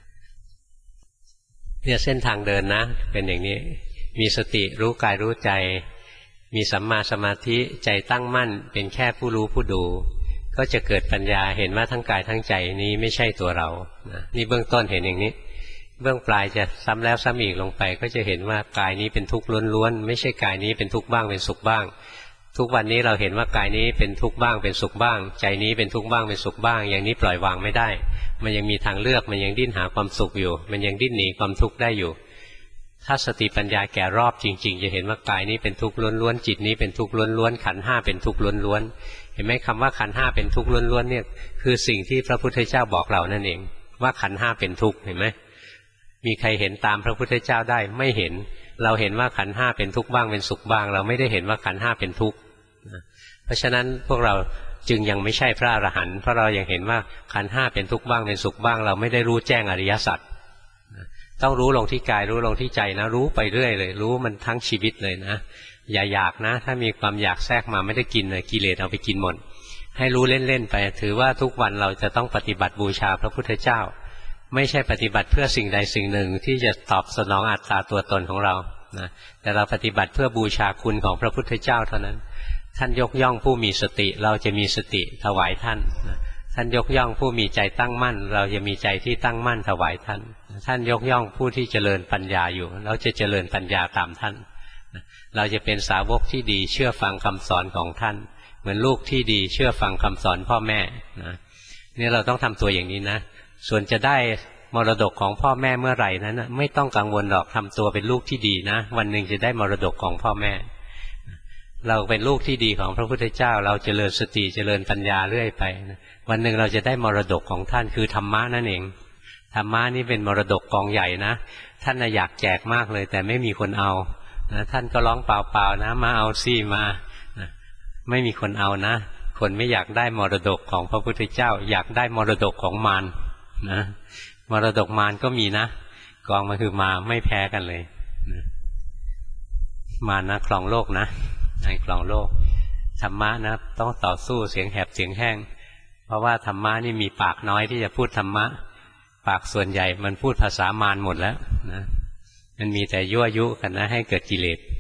เนี่ยเส้นทางเดินนะเป็นอย่างนี้มีสติรู้กายรู้ใจมีสัมมาสมาธิใจตั้งมั่นเป็นแค่ผู้รู้ผู้ดูก็จะเกิดปัญญาเห็นว่าทั้งกายทั้งใจนี้ไม่ใช่ตัวเรานี่เบื้องต้นเห็นอย่างนี้เบื้องปลายจะซ้ำแล้วซ้ำอีกลงไปก็จะเห็นว่ากายนี้เป็นทุกข์ล้วนๆไม่ใช่กายนี้เป็นทุกข์บ้างเป็นสุขบ้างทุกวันนี้เราเห็นว่ากายนี้เป็นทุกข์บ้างเป็นสุขบ้างใจนี้เป็นทุกข์บ้างเป็นสุขบ้างอย่างนี้ปล่อยวางไม่ได้มันยังมีทางเลือกมันยังดิ้นหาความสุขอยู่มันยังดิ้นหนีความทุกข์ได้อยู่ถ้าสติปัญญาแก่รอบจริงๆจะเห็นว่ากายนี้เป็นทุกข์ล้วนๆจิตนี้เป็นทุกข์ล้วนๆขันธ์ห้าเป็นทุกข์ล้วนๆเห็นไหมคำว่าขันธ์ห้าเป็นทุกข์ล้วนๆเนี่ยคือสิ่งที่พระพุทธเจ้าบอกเรานั่นเองว่าขันธ์ห้าเป็นทุกข์เห็นไหมมีใครเห็นตามพระพุทธเจ้าได้ไม่เห็นเราเห็นว่าขันธ์ห้าเป็นทุกข์บ้างเป็นสุขบ้างเราไม่ได้เห็นว่าขันธ์ห้าเป็นทุกข์เพราะฉะนั้นพวกเราจึงยังไม่ใช่พระอรหันต์เพราะเรายังเห็นว่าขันธ์ห้าเป็นทุกข์บ้างเป็นสุขบ้างเราไม่ได้รู้แจ้งอริยสัจต้องรู้ลงที่กายรู้ลงที่ใจนะรู้ไปเรื่อยเลยรู้มันทั้งชีวิตเลยนะอย่าอยากนะถ้ามีความอยากแทรกมาไม่ได้กินเลยกิเลสเอาไปกินหมดให้รู้เล่นๆไปถือว่าทุกวันเราจะต้องปฏิบัติบูชาพระพุทธเจ้าไม่ใช่ปฏิบัติเพื่อสิ่งใดสิ่งหนึ่งที่จะตอบสนองอัตตาตัวตนของเรานะแต่เราปฏิบัติเพื่อบูชาคุณของพระพุทธเจ้าเท่านั้นท่านยกย่องผู้มีสติเราจะมีสติถวายท่านท่านยกย่องผู้มีใจตั้งมั่นเราจะมีใจที่ตั้งมั่นถวายท่านท่านยกย่องผู้ที่เจริญปัญญาอยู่เราจะเจริญปัญญาตามท่านเราจะเป็นสาวกที่ดีเชื่อฟังคำสอนของท่านเหมือนลูกที่ดีเชื่อฟังคำสอนพ่อแม่นะนี่เราต้องทำตัวอย่างนี้นะส่วนจะได้มรดกของพ่อแม่เมื่อไหร่นั้นนะไม่ต้องกังวลหรอกทำตัวเป็นลูกที่ดีนะวันหนึ่งจะได้มรดกของพ่อแม่เราเป็นลูกที่ดีของพระพุทธเจ้าเราเจริญสติเจริญปัญญาเรื่อยไปวันหนึ่งเราจะได้มรดกของท่านคือธรรมะนั่นเองธรรมะนี่เป็นมรดกกองใหญ่นะท่านอยากแจกมากเลยแต่ไม่มีคนเอานะท่านก็ร้องเปล่าๆนะมาเอาสิมานะไม่มีคนเอานะคนไม่อยากได้มรดกของพระพุทธเจ้าอยากได้มรดกของมารนะมรดกมารก็มีนะกองมันคือมาไม่แพ้กันเลยนะมารนะครองโลกนะในครองโลกธรรมะนะต้องต่อสู้เสียงแหบเสียงแห้งเพราะว่าธรรมะนี่มีปากน้อยที่จะพูดธรรมะปากส่วนใหญ่มันพูดภาษามารหมดแล้วนะมันมีแต่ยั่วยุกันนะให้เกิดกิเลส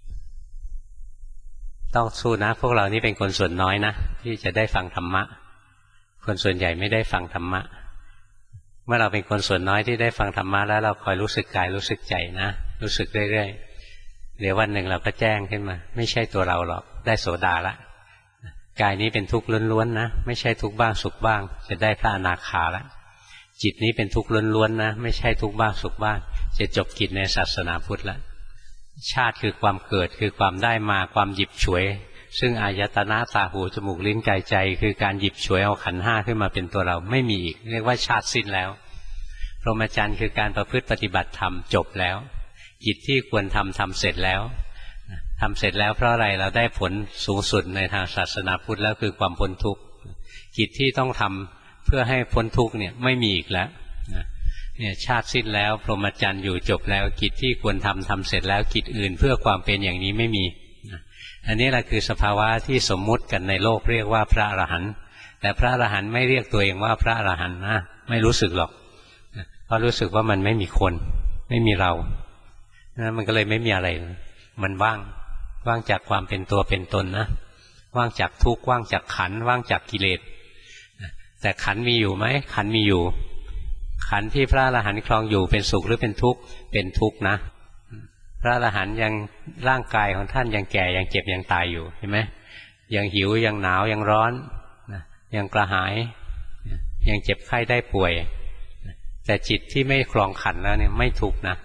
ต้องสู้นะพวกเรานี่เป็นคนส่วนน้อยนะที่จะได้ฟังธรรมะคนส่วนใหญ่ไม่ได้ฟังธรรมะเมื่อเราเป็นคนส่วนน้อยที่ได้ฟังธรรมะแล้วเราคอยรู้สึกกายรู้สึกใจนะรู้สึกเรื่อยๆเดี๋ยววันหนึ่งเราก็แจ้งขึ้นมาไม่ใช่ตัวเราหรอกได้โสดาละกายนี้เป็นทุกข์ล้วนๆนะไม่ใช่ทุกข์บ้างสุขบ้างจะได้พระอนาคาละจิตนี้เป็นทุกข์ล้วนๆนะไม่ใช่ทุกข์บ้างสุขบ้างจะจบกิจในศาสนาพุทธละชาติคือความเกิดคือความได้มาความหยิบฉวยซึ่งอายตนะตาหูจมูกลิ้นกายใจคือการหยิบฉวยเอาขันธ์ห้าขึ้นมาเป็นตัวเราไม่มีอีกเรียกว่าชาติสิ้นแล้วพรหมจรรย์คือการประพฤติปฏิบัติธรรมจบแล้วกิจที่ควรทำเสร็จแล้วทำเสร็จแล้วเพราะอะไรเราได้ผลสูงสุดในทางศาสนาพุทธแล้วคือความพ้นทุกข์กิจที่ต้องทำเพื่อให้พ้นทุกข์เนี่ยไม่มีอีกแล้วเนี่ยชาติสิ้นแล้วพรหมจรรย์อยู่จบแล้วกิจที่ควรทำเสร็จแล้วกิจอื่นเพื่อความเป็นอย่างนี้ไม่มีอันนี้แหละคือสภาวะที่สมมุติกันในโลกเรียกว่าพระอรหันต์แต่พระอรหันต์ไม่เรียกตัวเองว่าพระอรหันต์นะไม่รู้สึกหรอกเพราะรู้สึกว่ามันไม่มีคนไม่มีเรานะมันก็เลยไม่มีอะไรมันว่างจากความเป็นตัวเป็นตนนะว่างจากทุกข์ว่างจากขันธ์ว่างจากกิเลสแต่ขันธ์มีอยู่ไหมขันธ์มีอยู่ขันธ์ที่พระอรหันต์ครองอยู่เป็นสุขหรือเป็นทุกข์เป็นทุกข์นะพระอรหันต์ยังร่างกายของท่านยังแก่ยังเจ็บยังตายอยู่เห็นไหมยังหิวยังหนาวยังร้อนยังกระหายยังเจ็บไข้ได้ป่วยแต่จิตที่ไม่ครองขันธ์แล้วเนี่ยไม่ทุกข์นะ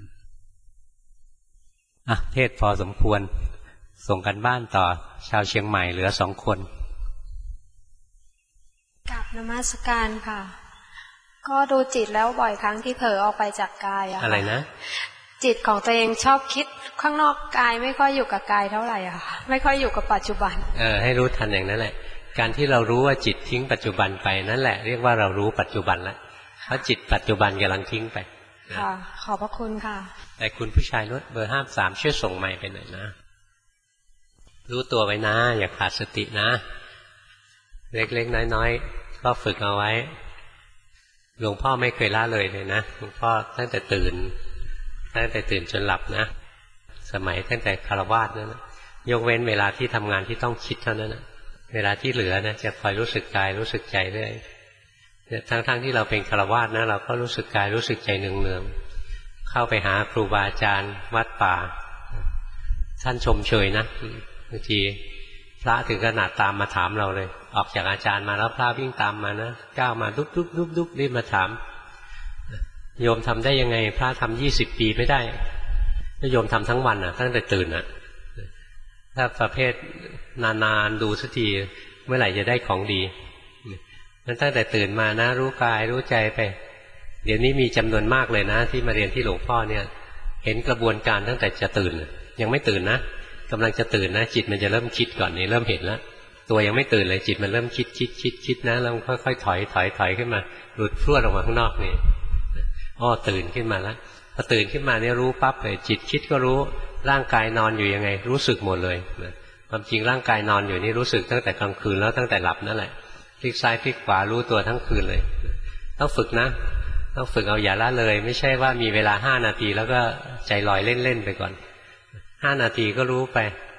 เทศพอสมควรส่งกันบ้านต่อชาวเชียงใหม่เหลือ2 คนกราบนมัสการค่ะก็ดูจิตแล้วบ่อยครั้งที่เผลอออกไปจากกายอะอะไรนะจิตของตัวเองชอบคิดข้างนอกกายไม่ค่อยอยู่กับกายเท่าไหร่อะค่ะไม่ค่อยอยู่กับปัจจุบันให้รู้ทันอย่างนั้นแหละการที่เรารู้ว่าจิตทิ้งปัจจุบันไปนั่นแหละเรียกว่าเรารู้ปัจจุบันแล้วเพราะจิตปัจจุบันกำลังทิ้งไปค่ะขอบพระคุณค่ะแต่คุณผู้ชายนุชเบอร์53ช่วยส่งไมค์ไปหน่อยนะรู้ตัวไว้นะอย่าขาดสตินะเล็กๆน้อยๆก็ฝึกเอาไว้หลวงพ่อไม่เคยละเลยนะหลวงพ่อตั้งแต่ตื่นจนหลับนะสมัยตั้งแต่คฤหัสถ์นั้นยกเว้นเวลาที่ทำงานที่ต้องคิดเท่านั้นนะเวลาที่เหลือนะจะคอยรู้สึกกายรู้สึกใจเรื่อยทั้งที่เราเป็นคฤหัสถ์นะเราก็รู้สึกกายรู้สึกใจเนืองๆเข้าไปหาครูบาอาจารย์วัดป่าท่านชมเชยนะบางทีพระถึงขนาดตามมาถามเราเลยออกจากอาจารย์มาแล้วพระวิ่งตามมานะก้าวมาดุ๊บรีบมาถามโยมทำได้ยังไงพระทำ20 ปีไม่ได้โยมทำทั้งวันอ่ะตั้งแต่ตื่นอ่ะถ้าประเภทนานๆดูสักทีเมื่อไหร่จะได้ของดีนั้นตั้งแต่ตื่นมานะรู้กายรู้ใจไปเดี๋ยวนี้มีจำนวนมากเลยนะที่มาเรียนที่หลวงพ่อเนี่ยเห็นกระบวนการตั้งแต่จะตื่นยังไม่ตื่นนะกำลังจะตื่นนะจิตมันจะเริ่มคิดก่อนนี่เริ่มเห็นแล้วตัวยังไม่ตื่นเลยจิตมันเริ่มคิดนะแล้วค่อยๆถอยขึ้นมาหลุดพรวดออกมาข้างนอกนี่ตื่นขึ้นมาแล้วพอตื่นขึ้นมาเนี่ยรู้ปั๊บเลยจิตคิดก็รู้ร่างกายนอนอยู่ยังไงรู้สึกหมดเลยความจริงร่างกายนอนอยู่นี่รู้สึกตั้งแต่กลางคืนแล้วตั้งแต่หลับนั่นแหละพลิกซ้ายพลิกขวารู้ตัวทั้งคืนเลยต้องฝึกนะต้องฝึกเอาอย่าละเลยไม่ใช่ว่ามีเวลา5 นาทีแล้วก็ใจลอยเล่นๆไปก่อน5 นาทีก็รู้ไป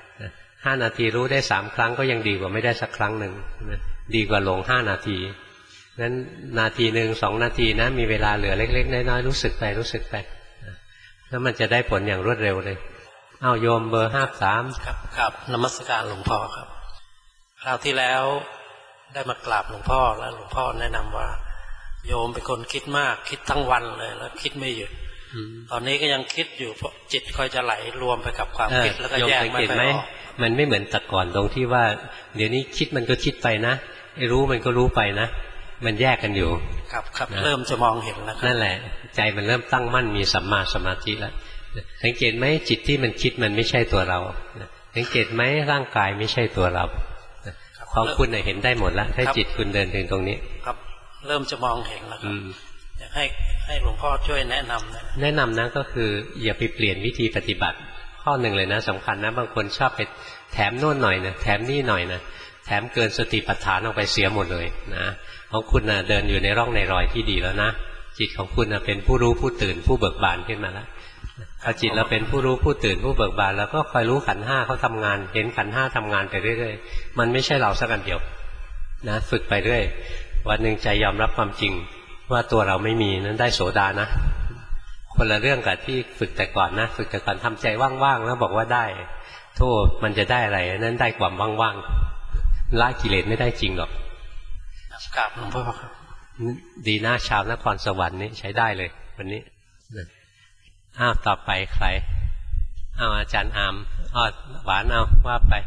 5 นาทีรู้ได้3 ครั้งก็ยังดีกว่าไม่ได้สักครั้งหนึ่งดีกว่าหลง5 นาทีงั้นนาทีหนึ่ง2 นาทีนะมีเวลาเหลือเล็กๆน้อยๆรู้สึกไปแล้วมันจะได้ผลอย่างรวดเร็วเลยโยมเบอร์53 ครับนมัสการหลวงพ่อครับคราวที่แล้วได้มากราบหลวงพ่อแล้วหลวงพ่อแนะนำว่าโยมเป็นคนคิดมากคิดทั้งวันเลยแล้วคิดไม่หยุดตอนนี้ก็ยังคิดอยู่เพราะจิตค่อยจะไหลรวมไปกับความคิดแล้วก็แยกไม่ออกมันไม่เหมือนแต่ก่อนตรงที่ว่าเดี๋ยวนี้คิดมันก็คิดไปนะไอ้รู้มันก็รู้ไปนะมันแยกกันอยู่ครับเริ่มจะมองเห็นแล้วนั่นแหละใจมันเริ่มตั้งมั่นมีสัมมาสมาธิแล้วสังเกตไหมจิตที่มันคิดมันไม่ใช่ตัวเราสังเกตไหมร่างกายไม่ใช่ตัวเราของคุณเห็นได้หมดแล้วถ้าจิตคุณเดินถึงตรงนี้ครับเริ่มจะมองเห็นแล้วครับอยากให้หลวงพ่อช่วยแนะนำนะก็คืออย่าไปเปลี่ยนวิธีปฏิบัติข้อหนึ่งเลยนะสำคัญนะบางคนชอบไปแถมโน่นหน่อยนะแถมนี่หน่อยนะแถมเกินสติปัฏฐานออกไปเสียหมดเลยนะของคุณเดินอยู่ในร่องในรอยที่ดีแล้วนะจิตของคุณเป็นผู้รู้ผู้ตื่นผู้เบิกบานขึ้นมาแล้วพอจิตเราเป็นผู้รู้ผู้ตื่นผู้เบิกบานแล้วก็คอยรู้ขันธ์5เขาทำงานเห็นขันธ์5ทำงานไปเรื่อยๆมันไม่ใช่เราสักอันเดียวนะฝึกไปเรื่อยวันหนึ่งใจยอมรับความจริงว่าตัวเราไม่มีนั้นได้โสดานะคนละเรื่องกับที่ฝึกแต่ก่อนนะฝึกแต่ก่อนทำใจว่างๆแล้วบอกว่าได้โทษมันจะได้อะไรนั้นได้ความว่างๆละกิเลสไม่ได้จริงหรอกกราบหลวงพ่อครับดีนะชาวนครสวรรค์นี้ใช้ได้เลยวันนี้ต่อไปใครอาจารย์อามหวานว่าไป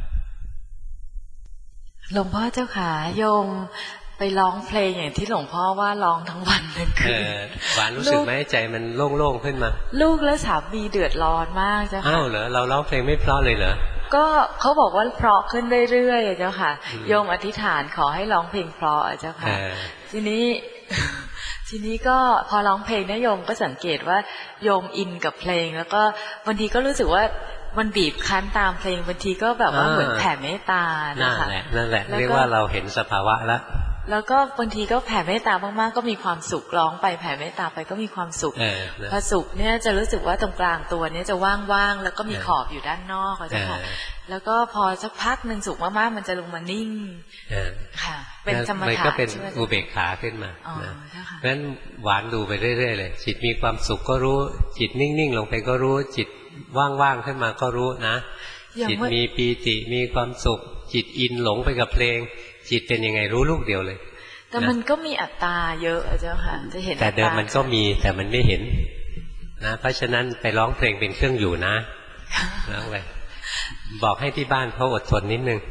หลวงพ่อเจ้าขาโยมไปร้องเพลงอย่างที่หลวงพ่อว่าร้องทั้งวันทั้งคืนหวานรู้สึกไหมใจมันโล่งๆขึ้นมาลูกและสามีเดือดร้อนมากเจ้าค่ะเหรอเราร้องเพลงไม่เพราะเลยเหรอก็เขาบอกว่าเพราะขึ้นเรื่อยๆเจ้าค่ะโยมอธิษฐานขอให้ร้องเพลงเพราะเจ้าค่ะทีนี้ก็พอร้องเพลงนะโยมก็สังเกตว่าโยมอินกับเพลงแล้วก็บางทีก็รู้สึกว่ามันบีบคั้นตามเพลงบางทีก็แบบว่าเหมือนแผ่เมตตานะคะนั่นแหละเรียกว่าเราเห็นสภาวะแล้วก็บางทีก็แผ่เมตตามากๆก็มีความสุขร้องไปแผ่เมตตาไปก็มีความสุขพอสุขเนี่ยจะรู้สึกว่าตรงกลางตัวเนี่ยจะว่างๆแล้วก็มีขอบอยู่ด้านนอกเขาจะบอกแล้วก็พอสักพักหนึ่งสุขมากๆมันจะลงมานิ่งค่ะเป็นสมถะมันก็เป็นอุเบกขาขึ้นมาเพราะฉะนั้นหวานดูไปเรื่อยๆเลยจิตมีความสุขก็รู้จิตนิ่งๆลงไปก็รู้จิตว่างๆขึ้นมาก็รู้นะจิตมีปีติมีความสุขจิตอินหลงไปกับเพลงจิตเป็นยังไงรู้ลูกเดียวเลยแต่มันก็มีอัตตาเยอะเจ้าค่ะจะเห็นแต่เดิมมันก็มีแต่มันไม่เห็นนะเพราะฉะนั้นไปร้องเพลงเป็นเครื่องอยู่นะร้องไปบอกให้ที่บ้านเขาอดทนนิดนึง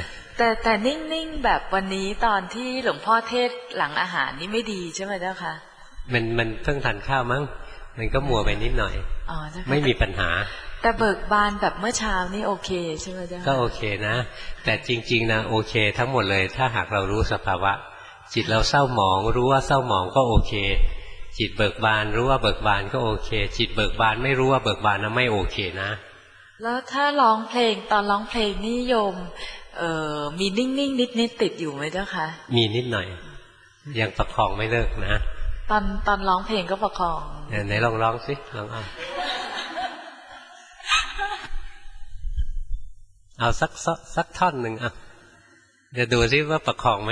แต่นิ่งๆแบบวันนี้ตอนที่หลวงพ่อเทศหลังอาหารนี่ไม่ดีใช่ไหมเจ้าค่ะมันเพิ่งทานข้าวมั้งมันก็มัวไปนิดหน่อยไม่มีปัญหาแต่เบิกบานแบบเมื่อเช้านี่โอเคใช่ไหมจ๊ะก็โอเคนะแต่จริงๆนะโอเคทั้งหมดเลยถ้าหากเรารู้สภาวะจิตเราเศร้าหมองรู้ว่าเศร้าหมองก็โอเคจิตเบิกบานรู้ว่าเบิกบานก็โอเคจิตเบิกบานไม่รู้ว่าเบิกบานนะไม่โอเคนะแล้วถ้าร้องเพลงตอนร้องเพลงนี่โยมมีนิ่งๆนิดๆติดอยู่ไหมเจ้าคะมีนิดหน่อยยังประคองไม่เลิกนะตอนร้องเพลงก็ประคองไหนลองร้องสิลองเอาสักท่อนหนึ่งอ่ะเดี๋ยวดูซิว่าประคองไหม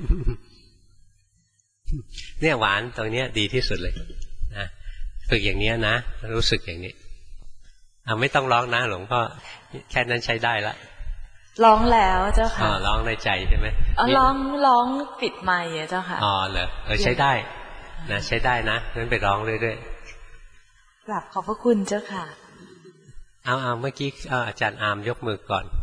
เนี่ยหวานตรงเนี้ยดีที่สุดเลยนะฝึกอย่างนี้นะรู้สึกอย่างนี้เอาไม่ต้องร้องนะหลวงพ่อแค่นั้นใช้ได้ละร้องแล้วเจ้าค่ะร้องในใจใช่ไหมร้องปิดไมค์เจ้าค่ะเหรอใช้ได้นะใช้ได้นะงั้นไปร้องเรื่อยๆกราบขอบพระคุณเจ้าค่ะเอาเมื่อกี้อาจารย์อาร์มยกมือก่อน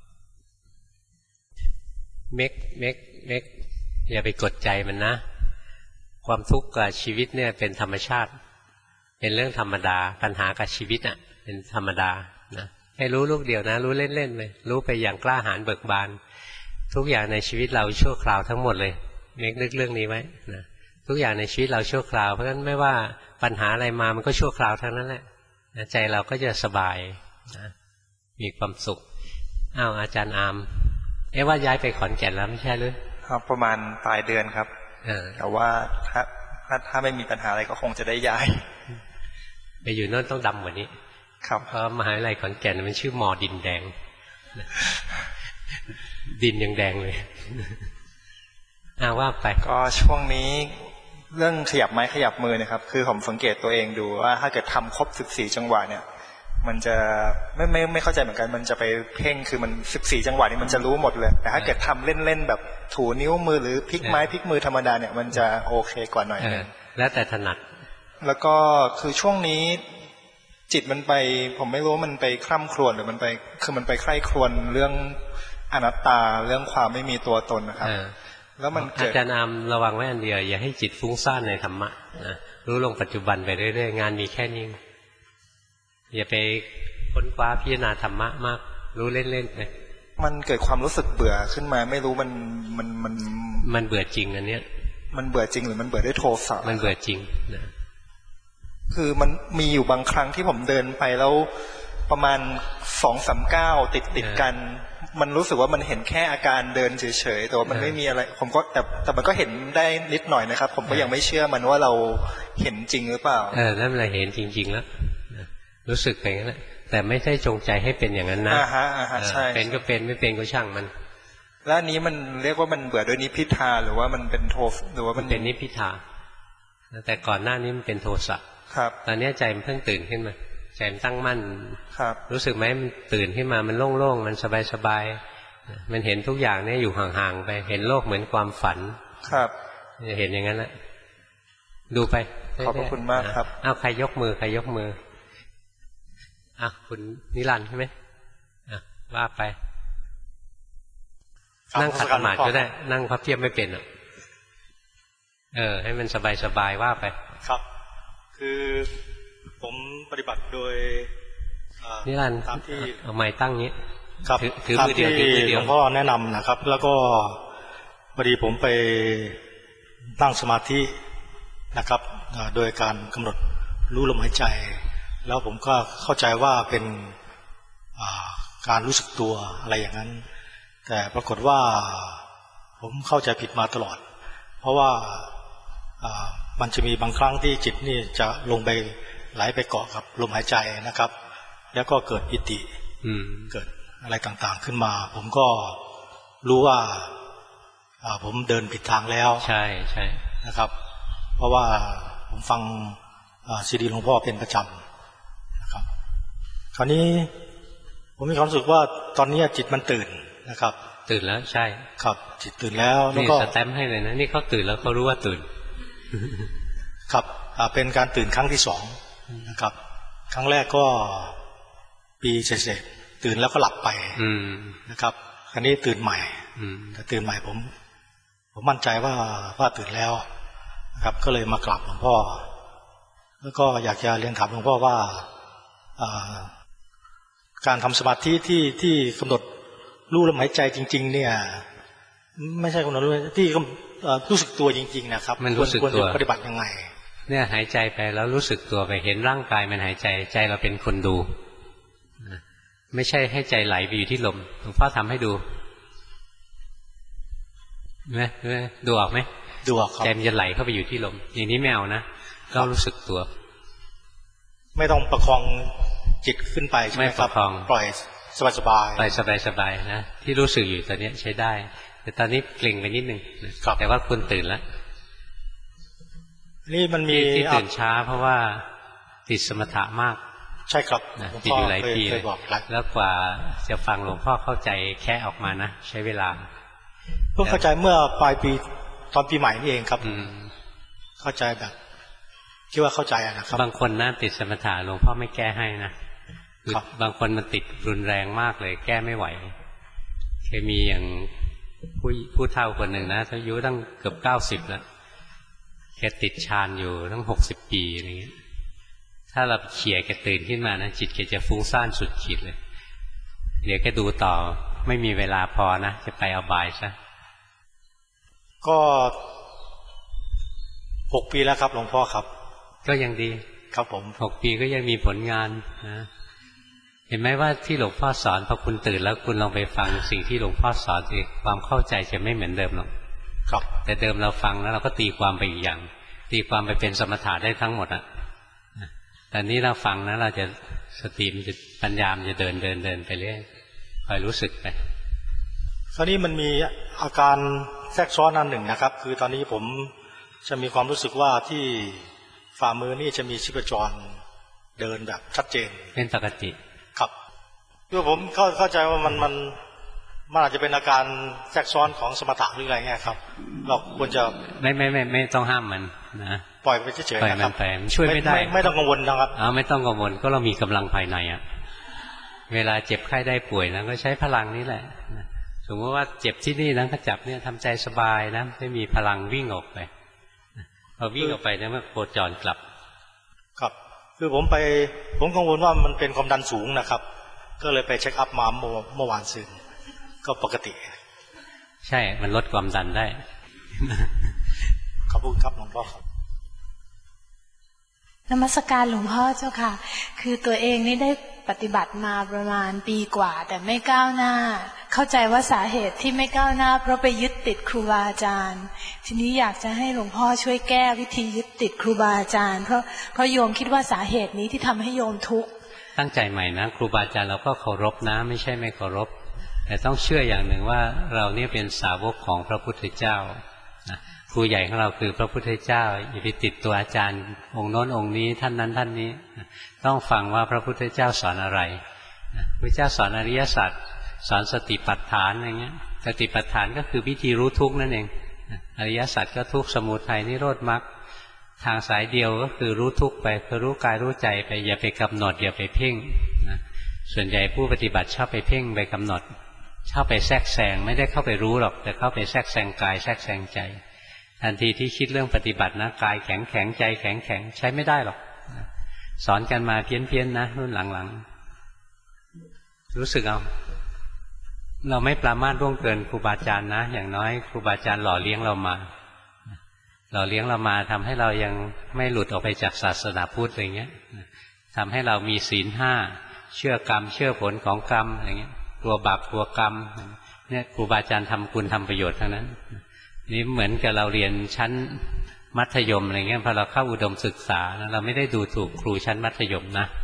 เมกอย่าไปกดใจมันนะความทุกข์กับชีวิตเนี่ยเป็นธรรมชาติเป็นเรื่องธรรมดาปัญหากับชีวิตเป็นธรรมดานะให้รู้ลูกเดียวนะรู้เล่นๆเลยรู้ไปอย่างกล้าหาญเบิกบานทุกอย่างในชีวิตเราชั่วคราวทั้งหมดเลยเมกนึกเรื่องนี้ไว้นะทุกอย่างในชีวิตเราชั่วคราวเพราะฉะนั้นไม่ว่าปัญหาอะไรมามันก็ชั่วคราวทั้งนั้นแหละใจเราก็จะสบายนะมีความสุขอาจารย์อาร์มว่าย้ายไปขอนแก่นแล้วไม่ใช่หรือครับประมาณปลายเดือนครับแต่ว่าถ้าไม่มีปัญหาอะไรก็คงจะได้ย้ายไปอยู่โน่นต้องดำกว่านี้ครับเพราะมหาวิทยาลัยขอนแก่นมันชื่อมอดินแดงดินยังแดงเลยว่าไปก็ช่วงนี้เรื่องขยับไม้ขยับมือนะครับคือผมสังเกตตัวเองดูว่าถ้าเกิดทำครบ14จังหวะเนี่ยมันจะไม่เข้าใจเหมือนกันมันจะไปเพ่งคือมัน14จังหวะนี้มันจะรู้หมดเลยแต่ถ้าเกิดทำเล่นๆแบบถูนิ้วมือหรือพลิกไม้พลิกมือธรรมดาเนี่ยมันจะโอเคกว่าหน่อยนึงแล้วแต่ถนัดแล้วก็คือช่วงนี้จิตมันไปผมไม่รู้มันไปคร่ำครวญหรือมันไปใคร่ครวญเรื่องอนัตตาเรื่องความไม่มีตัวตนนะครับแล้วมันเกิดอาจารย์อามระวังไว้อันเดียวอย่าให้จิตฟุ้งซ่านในธรรมะนะรู้ลงปัจจุบันไปเรื่อยๆงานมีแค่นี้อย่าไปค้นคว้าพิจารณาธรรมะมากรู้เล่นๆไปมันเกิดความรู้สึกเบื่อขึ้นมาไม่รู้มันเบื่อจริงอันเนี้ยมันเบื่อจริงหรือมันเบื่อด้วยโทสะมันเบื่อจริงนะคือมันมีอยู่บางครั้งที่ผมเดินไปแล้วประมาณ 2-3 ก้าวติดกันมันรู้สึกว่ามันเห็นแค่อาการเดินเฉยๆแต่ว่ามันไม่มีอะไรผมก็แต่มันก็เห็นได้นิดหน่อยนะครับผมก็ยังไม่เชื่อมันว่าเราเห็นจริงหรือเปล่านั่นแหละเห็นจริงๆแล้วรู้สึกไปงั้นแหละแต่ไม่ใช่จงใจให้เป็นอย่างนั้นนะใช่เป็นก็เป็นไม่เป็นก็ช่างมันแล้วนี้มันเรียกว่ามันเบื่อด้วยนิพพิทาหรือว่ามันเป็นโทสหรือว่ามันเป็นนิพพิทาแต่ก่อนหน้านี้มันเป็นโทสะครับตอนนี้ใจมันเพิ่งตื่นขึ้นมาใจมันตั้งมั่นครับรู้สึกไหมมันตื่นขึ้นมามันโล่งๆมันสบายๆมันเห็นทุกอย่างเนี่ยอยู่ห่างๆไปเห็นโลกเหมือนความฝันครับจะเห็นอย่างนั้นแหละดูไปขอบคุณมากครับใครยกมือคุณนิรันดร์ใช่ไหมว่าไปนั่งขัดสมาธิก็ได้นั่งพับเพียบไม่เป็นให้มันสบายๆว่าไปครับคือผมปฏิบัติโดยนิรันดร์ตามที่เอาไม้ตั้งนี้ครับตามที่หลวงพ่อแนะนำนะครับแล้วก็พอดีผมไปตั้งสมาธินะครับโดยการกำหนดรู้ลมหายใจแล้วผมก็เข้าใจว่าเป็นการรู้สึกตัวอะไรอย่างนั้นแต่ปรากฏว่าผมเข้าใจผิดมาตลอดเพราะว่ามันจะมีบางครั้งที่จิตนี่จะลงไปไหลไปเกาะกับลมหายใจนะครับแล้วก็เกิดปิติเกิดอะไรต่างๆขึ้นมาผมก็รู้ว่าผมเดินผิดทางแล้วใช่ใช่นะครับเพราะว่าผมฟังซีดีหลวงพ่อเป็นประจำนะครับคราวนี้ผมมีความรู้สึกว่าตอนนี้จิตมันตื่นนะครับตื่นแล้วใช่ครับจิตตื่นแล้วนี่สแตมป์ให้เลยนะนี่เขาตื่นแล้วเขารู้ว่าตื่นครับเป็นการตื่นครั้งที่2นะครับครั้งแรกก็ปีเศษตื่นแล้วก็หลับไปนะครับคราวนี้ตื่นใหม่แต่ตื่นใหม่ผมมั่นใจว่าตื่นแล้วครับก็เลยมากราบหลวงพ่อแล้วก็อยากจะเรียนถามหลวงพ่อว่าการทำสมาธิที่กำหนดรู้ลมหายใจจริงๆเนี่ยไม่ใช่กำหนดรู้ที่รู้สึกตัวจริงๆนะครับมันรู้สึกตัวปฏิบัติยังไงเนี่ยหายใจไปแล้วรู้สึกตัวไปเห็นร่างกายมันหายใจใจเราเป็นคนดูไม่ใช่ให้ใจไหลไปอยู่ที่ลมหลวงพ่อทำให้ดูไหมดูออกไหมดูออกครับใจมันจะไหลเข้าไปอยู่ที่ลมอย่างนี้ไม่เอานะก็รู้สึกตัวไม่ต้องประคองจิตขึ้นไปใช่ไหมครับปล่อยสบายๆปล่อยสบายๆนะที่รู้สึกอยู่ตอนนี้ใช้ได้แต่ตอนนี้เกร็งไปนิดนึงแต่ว่าคุณตื่นแล้วนี่มันมีที่ตื่นช้าเพราะว่าติดสมถะมากใช่ครับติดอยู่หลายปีแล้วกว่าจะฟังหลวงพ่อเข้าใจแค่ออกมานะใช้เวลาเพิ่งเข้าใจเมื่อปลายปีตอนปีใหม่นี่เองครับเข้าใจแบบคิดว่าเข้าใจนะครับบางคนนะติดสมถะหลวงพ่อไม่แก้ให้นะบางคนมันติดรุนแรงมากเลยแก้ไม่ไหวเคยมีอย่างผู้เฒ่าคนหนึ่งนะอายุตั้งเกือบ90แล้วแกติดฌานอยู่ตั้ง60 ปีอะไรเงี้ยถ้าเราเขี่ยแกตื่นขึ้นมานะจิตแกจะฟุ้งซ่านสุดขีดเลยเดี๋ยวแกดูต่อไม่มีเวลาพอนะจะไปเอาบายซะก็6 ปีแล้วครับหลวงพ่อครับก็ยังดีครับผม 6 ปีก็ยังมีผลงานนะเห็นไหมว่าที่หลวงพ่อสอนพอคุณตื่นแล้วคุณลองไปฟังสิ่งที่หลวงพ่อสอนสิความเข้าใจจะไม่เหมือนเดิมหรอกครับแต่เดิมเราฟังแล้วเราก็ตีความไปอีกอย่างตีความไปเป็นสมถะได้ทั้งหมดอะแต่นี้เราฟังนะเราจะสติมันจะปัญญามันจะเดินไปเรื่อยคอยรู้สึกไปคราวนี้มันมีอาการแทรกซ้อนอันหนึ่งนะครับคือตอนนี้ผมจะมีความรู้สึกว่าที่ฝ่ามือนี่จะมีชีพจรเดินแบบชัดเจนเป็นปกติครับคือผมเข้าใจว่ามันอาจจะเป็นอาการแทรกซ้อนของสมถะหรืออะไรเงี้ยครับเราควรจะไม่ต้องห้ามมันนะปล่อยไปเฉยๆนะครับปล่อยมันช่วยไม่ได้ไม่ต้องกังวลนะครับไม่ต้องกังวลก็เรามีกำลังภายในอ่ะเวลาเจ็บไข้ได้ป่วยนะก็ใช้พลังนี้แหละสมมติว่าเจ็บที่นี่นะก็จับเนี่ยทำใจสบายนะไม่มีพลังวิ่งออกไปพอวิ่งออกไปเนี่ยมันโคจรกลับครับคือผมกังวลว่ามันเป็นความดันสูงนะครับก็เลยไปเช็คอัพมาเมื่อวานซืนก็ปกติใช่มันลดความดันได้ขอบคุณครับหลวงพ่อครับนมัสการหลวงพ่อเจ้าค่ะคือตัวเองนี่ได้ปฏิบัติมาประมาณปีกว่าแต่ไม่ก้าวหน้าเข้าใจว่าสาเหตุที่ไม่ก้าวหน้าเพราะไปยึดติดครูบาอาจารย์ทีนี้อยากจะให้หลวงพ่อช่วยแก้วิธียึดติดครูบาอาจารย์เพราะโยมคิดว่าสาเหตุนี้ที่ทำให้โยมทุกข์ตั้งใจใหม่นะครูบาอาจารย์เราก็เคารพนะไม่ใช่ไม่เคารพแต่ต้องเชื่ออย่างหนึ่งว่าเราเนี่ยเป็นสาวกของพระพุทธเจ้าครูใหญ่ของเราคือพระพุทธเจ้าอย่าไปติดตัวอาจารย์องค์โน้นองค์นี้ท่านนั้นท่านนี้ต้องฟังว่าพระพุทธเจ้าสอนอะไรพระเจ้าสอนอริยสัจสอนสติปัฏฐานอะไรเงี้ยสติปัฏฐานก็คือวิธีรู้ทุกข์นั่นเองอริยสัจก็ทุกข์สมุทัยนิโรธมรรคทางสายเดียวก็คือรู้ทุกข์ไปคือรู้กายรู้ใจไปอย่าไปกำหนดอย่าไปเพ่งส่วนใหญ่ผู้ปฏิบัติชอบไปเพ่งไปกำหนดชอบไปแทรกแซงไม่ได้เข้าไปรู้หรอกแต่เข้าไปแทรกแซงกายแทรกแซงใจทันทีที่คิดเรื่องปฏิบัตินะกายแข็งแข็งใจแข็งแข็งใช้ไม่ได้หรอกสอนกันมาเพี้ยนนะรุ่นหลังๆรู้สึกเอาเราไม่ปรามาสร่วงเกินครูบาอาจารย์นะอย่างน้อยครูบาอาจารย์หล่อเลี้ยงเรามาทำให้เรายังไม่หลุดออกไปจากศาสนาพุทธอะไรเงี้ยทำให้เรามีศีล 5เชื่อกรรมเชื่อผลของกรรมอะไรเงี้ยกลัวบาปกลัวกรรมเนี่ยครูบาอาจารย์ทำคุณทำประโยชน์ทั้งนั้นนี่เหมือนกับเราเรียนชั้นมัธยมอะไรเงี้ยพอเราเข้าอุดมศึกษาเราไม่ได้ดูถูกครูชั้นมัธยมนะ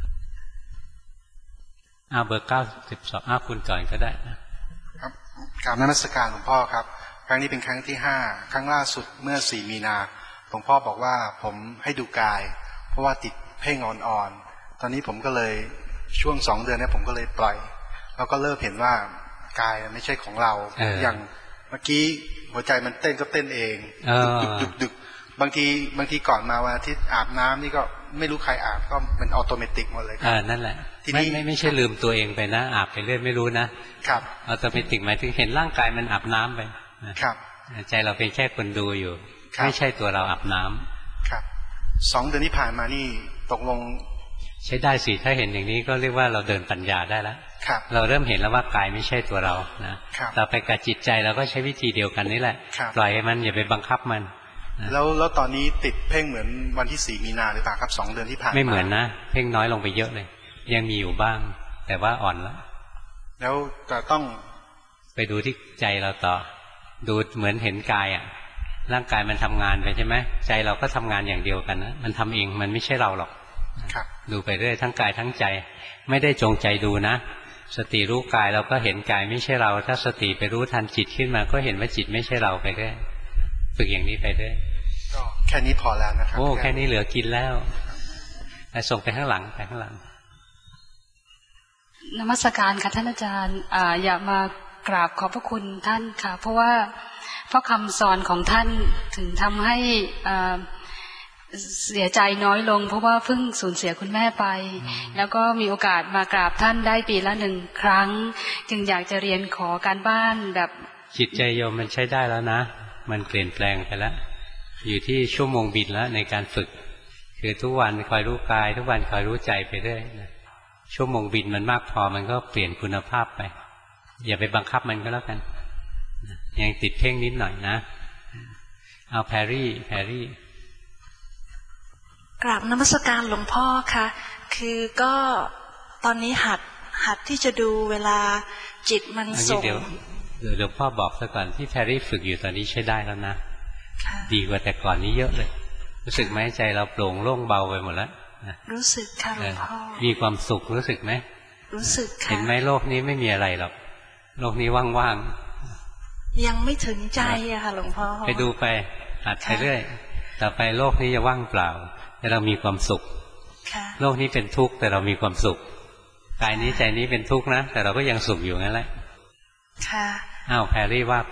เบอร์92คุณก่อนก็ได้ครับกราบนมัสการหลวงพ่อครับครั้งนี้เป็นครั้งที่5ครั้งล่าสุดเมื่อ4 มีนาหลวงพ่อบอกว่าผมให้ดูกายเพราะว่าติดเพ่งอ่อนๆตอนนี้ผมก็เลยช่วง2 เดือนนี้ผมก็เลยปล่อยแล้วก็เริ่มเห็นว่ากายไม่ใช่ของเราอย่างเมื่อกี้หัวใจมันเต้นก็เต้นเองดึกบางทีก่อนมาวันอาทิตย์อาบน้ำนี่ก็ไม่รู้ใครอาบก็เป็นออโตเมติกหมดเลยครับนั่นแหละทีนี้ไม่ใช่ลืมตัวเองไปนะอาบไปเรื่อยไม่รู้นะครับออโตเมติกหมายถึงเห็นร่างกายมันอาบน้ำไปครับใจเราเป็นแค่คนดูอยู่ไม่ใช่ตัวเราอาบน้ำครับ2 เดือนที่ผ่านมานี่ตกลงใช้ได้สิถ้าเห็นอย่างนี้ก็เรียกว่าเราเดินปัญญาได้แล้วเราเริ่มเห็นแล้วว่ากายไม่ใช่ตัวเรานะต่อไปกับจิตใจเราก็ใช้วิธีเดียวกันนี่แหละปล่อยให้มันอย่าไปบังคับมันแล้วตอนนี้ติดเพ่งเหมือนวันที่4 มีนาหรือเปล่าครับ2 เดือนที่ผ่านมาไม่เหมือนนะเพ่งน้อยลงไปเยอะเลยยังมีอยู่บ้างแต่ว่าอ่อนแล้วจะต้องไปดูที่ใจเราต่อดูเหมือนเห็นกายอ่ะร่างกายมันทำงานไปใช่ไหมใจเราก็ทำงานอย่างเดียวกันนะมันทำเองมันไม่ใช่เราหรอกดูไปเรื่อยทั้งกายทั้งใจไม่ได้จงใจดูนะสติรู้กายเราก็เห็นกายไม่ใช่เราถ้าสติไปรู้ทันจิตขึ้นมาก็เห็นว่าจิตไม่ใช่เราไปเรื่อยฝึกอย่างนี้ไปเรื่อยก็แค่นี้พอแล้วนะครับโอ้แค่นี้เหลือกินแล้วส่งไปข้างหลังไปข้างหลังนมัสการค่ะท่านอาจารย์อยากมากราบขอบพระคุณท่านค่ะเพราะคำสอนของท่านถึงทำให้เสียใจน้อยลงเพราะว่าเพิ่งสูญเสียคุณแม่ไปแล้วก็มีโอกาสมากราบท่านได้ปีละ1 ครั้งจึงอยากจะเรียนขอการบ้านแบบจิตใจโยมมันใช้ได้แล้วนะมันเปลี่ยนแปลงไปแล้วอยู่ที่ชั่วโมงบินแล้วในการฝึกคือทุกวันคอยรู้กายทุกวันคอยรู้ใจไปเรื่อยชั่วโมงบินมันมากพอมันก็เปลี่ยนคุณภาพไปอย่าไปบังคับมันก็แล้วกันยังติดเพ่งนิดหน่อยนะเอาแพรรี่กราบนมัสการหลวงพ่อค่ะคือก็ตอนนี้หัดที่จะดูเวลาจิตมันส่งเดี๋ยวหลวงพ่อบอกซะก่อนที่แพรรี่ฝึกอยู่ตอนนี้ใช้ได้แล้วนะดีกว่าแต่ก่อนนี้เยอะเลยรู้สึกไหมใจเราโปร่งโล่งเบาไปหมดแล้วรู้สึกค่ะหลวงพ่อมีความสุขรู้สึกไหมรู้สึกค่ะเห็นไหมโลกนี้ไม่มีอะไรหรอกโลกนี้ว่างๆยังไม่ถึงใจอะค่ะหลวงพ่อไปดูไปหัดไปเรื่อยต่อไปโลกนี้จะว่างเปล่าแต่เรามีความสุขโลกนี้เป็นทุกข์แต่เรามีความสุขกายนี้ใจนี้เป็นทุกข์นะแต่เราก็ยังสุขอยู่งั้นแหละค่ะอ้าวแพรรี่ว่าไป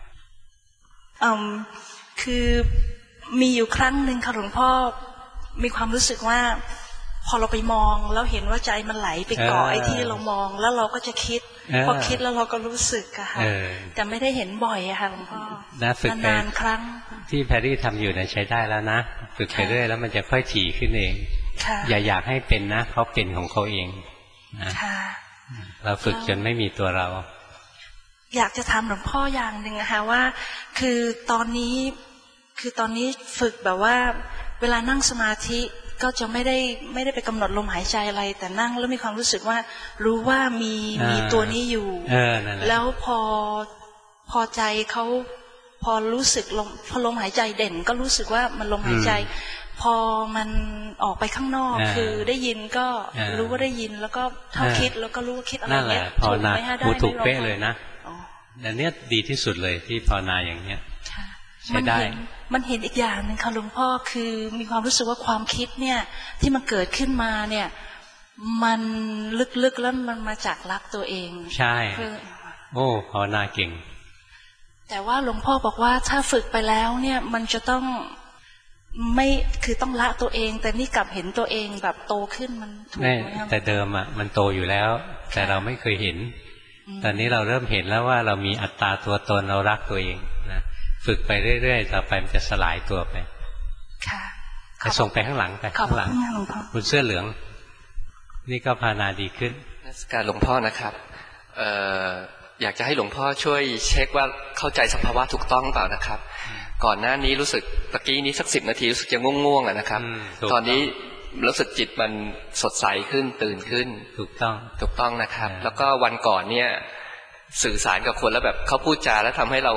คือมีอยู่ครั้งหนึ่งค่ะหลวงพ่อมีความรู้สึกว่าพอเราไปมองแล้วเห็นว่าใจมันไหลไปเกาะไอ้ที่เรามองแล้วเราก็จะคิดพอคิดแล้วเราก็รู้สึกอะค่ะแต่ไม่ได้เห็นบ่อยอะค่ะหลวงพ่อนานครั้งที่แพรรี่ทำอยู่เนี่ยใช้ได้แล้วนะฝึกไปเรื่อยแล้วมันจะค่อยถี่ขึ้นเองอย่าอยากให้เป็นนะเขาเป็นของเขาเองนะเราฝึกจนไม่มีตัวเราอยากจะถามหลวงพ่ออย่างหนึ่งนะคะว่าคือตอนนี้ฝึกแบบว่าเวลานั่งสมาธิก็จะไม่ได้ไปกำหนดลมหายใจอะไรแต่นั่งแล้วมีความรู้สึกว่ารู้ว่ามีตัวนี้อยู่แล้วพอใจเขาพอรู้สึกพอลมหายใจเด่นก็รู้สึกว่ามันลมหายใจพอมันออกไปข้างนอกคือได้ยินก็รู้ว่าได้ยินแล้วก็เท่าคิดแล้วก็รู้ว่าคิดอะไรเงี้ยถูกไหมฮะได้ถูกเป๊ะเลยนะแต่เนี้ยดีที่สุดเลยที่ภาวนาอย่างเนี้ยใช้ได้มันเห็นอีกอย่างหนึ่งค่ะหลวงพ่อคือมีความรู้สึกว่าความคิดเนี่ยที่มันเกิดขึ้นมาเนี่ยมันลึกๆแล้วมันมาจากรักตัวเองใช่โอ้ภาวนาเก่งแต่ว่าหลวงพ่อบอกว่าถ้าฝึกไปแล้วเนี่ยมันจะต้องไม่คือต้องละตัวเองแต่นี่กลับเห็นตัวเองแบบโตขึ้นมันถูกไหมครับแต่เดิมอ่ะมันโตอยู่แล้วแต่เราไม่เคยเห็นตอนนี้เราเริ่มเห็นแล้วว่าเรามีอัตตาตัวตนเรารักตัวเองนะฝึกไปเรื่อยๆต่อไปมันจะสลายตัวไปค่ะจะส่งไปข้างหลังไปข้างหลังคุณเสื้อเหลืองนี่ก็ภาวนาดีขึ้นนมัสการหลวงพ่อนะครับอยากจะให้หลวงพ่อช่วยเช็คว่าเข้าใจสภาวะถูกต้องเปล่านะครับก่อนหน้านี้รู้สึกตะกี้นี้สัก10 นาทีรู้สึกจะง่วงๆนะครับตอนนี้รู้สึกจิตมันสดใสขึ้นตื่นขึ้นถูกต้องนะครับแล้วก็วันก่อนเนี่ยสื่อสารกับคนแล้วแบบเขาพูดจาแล้วทำให้เรา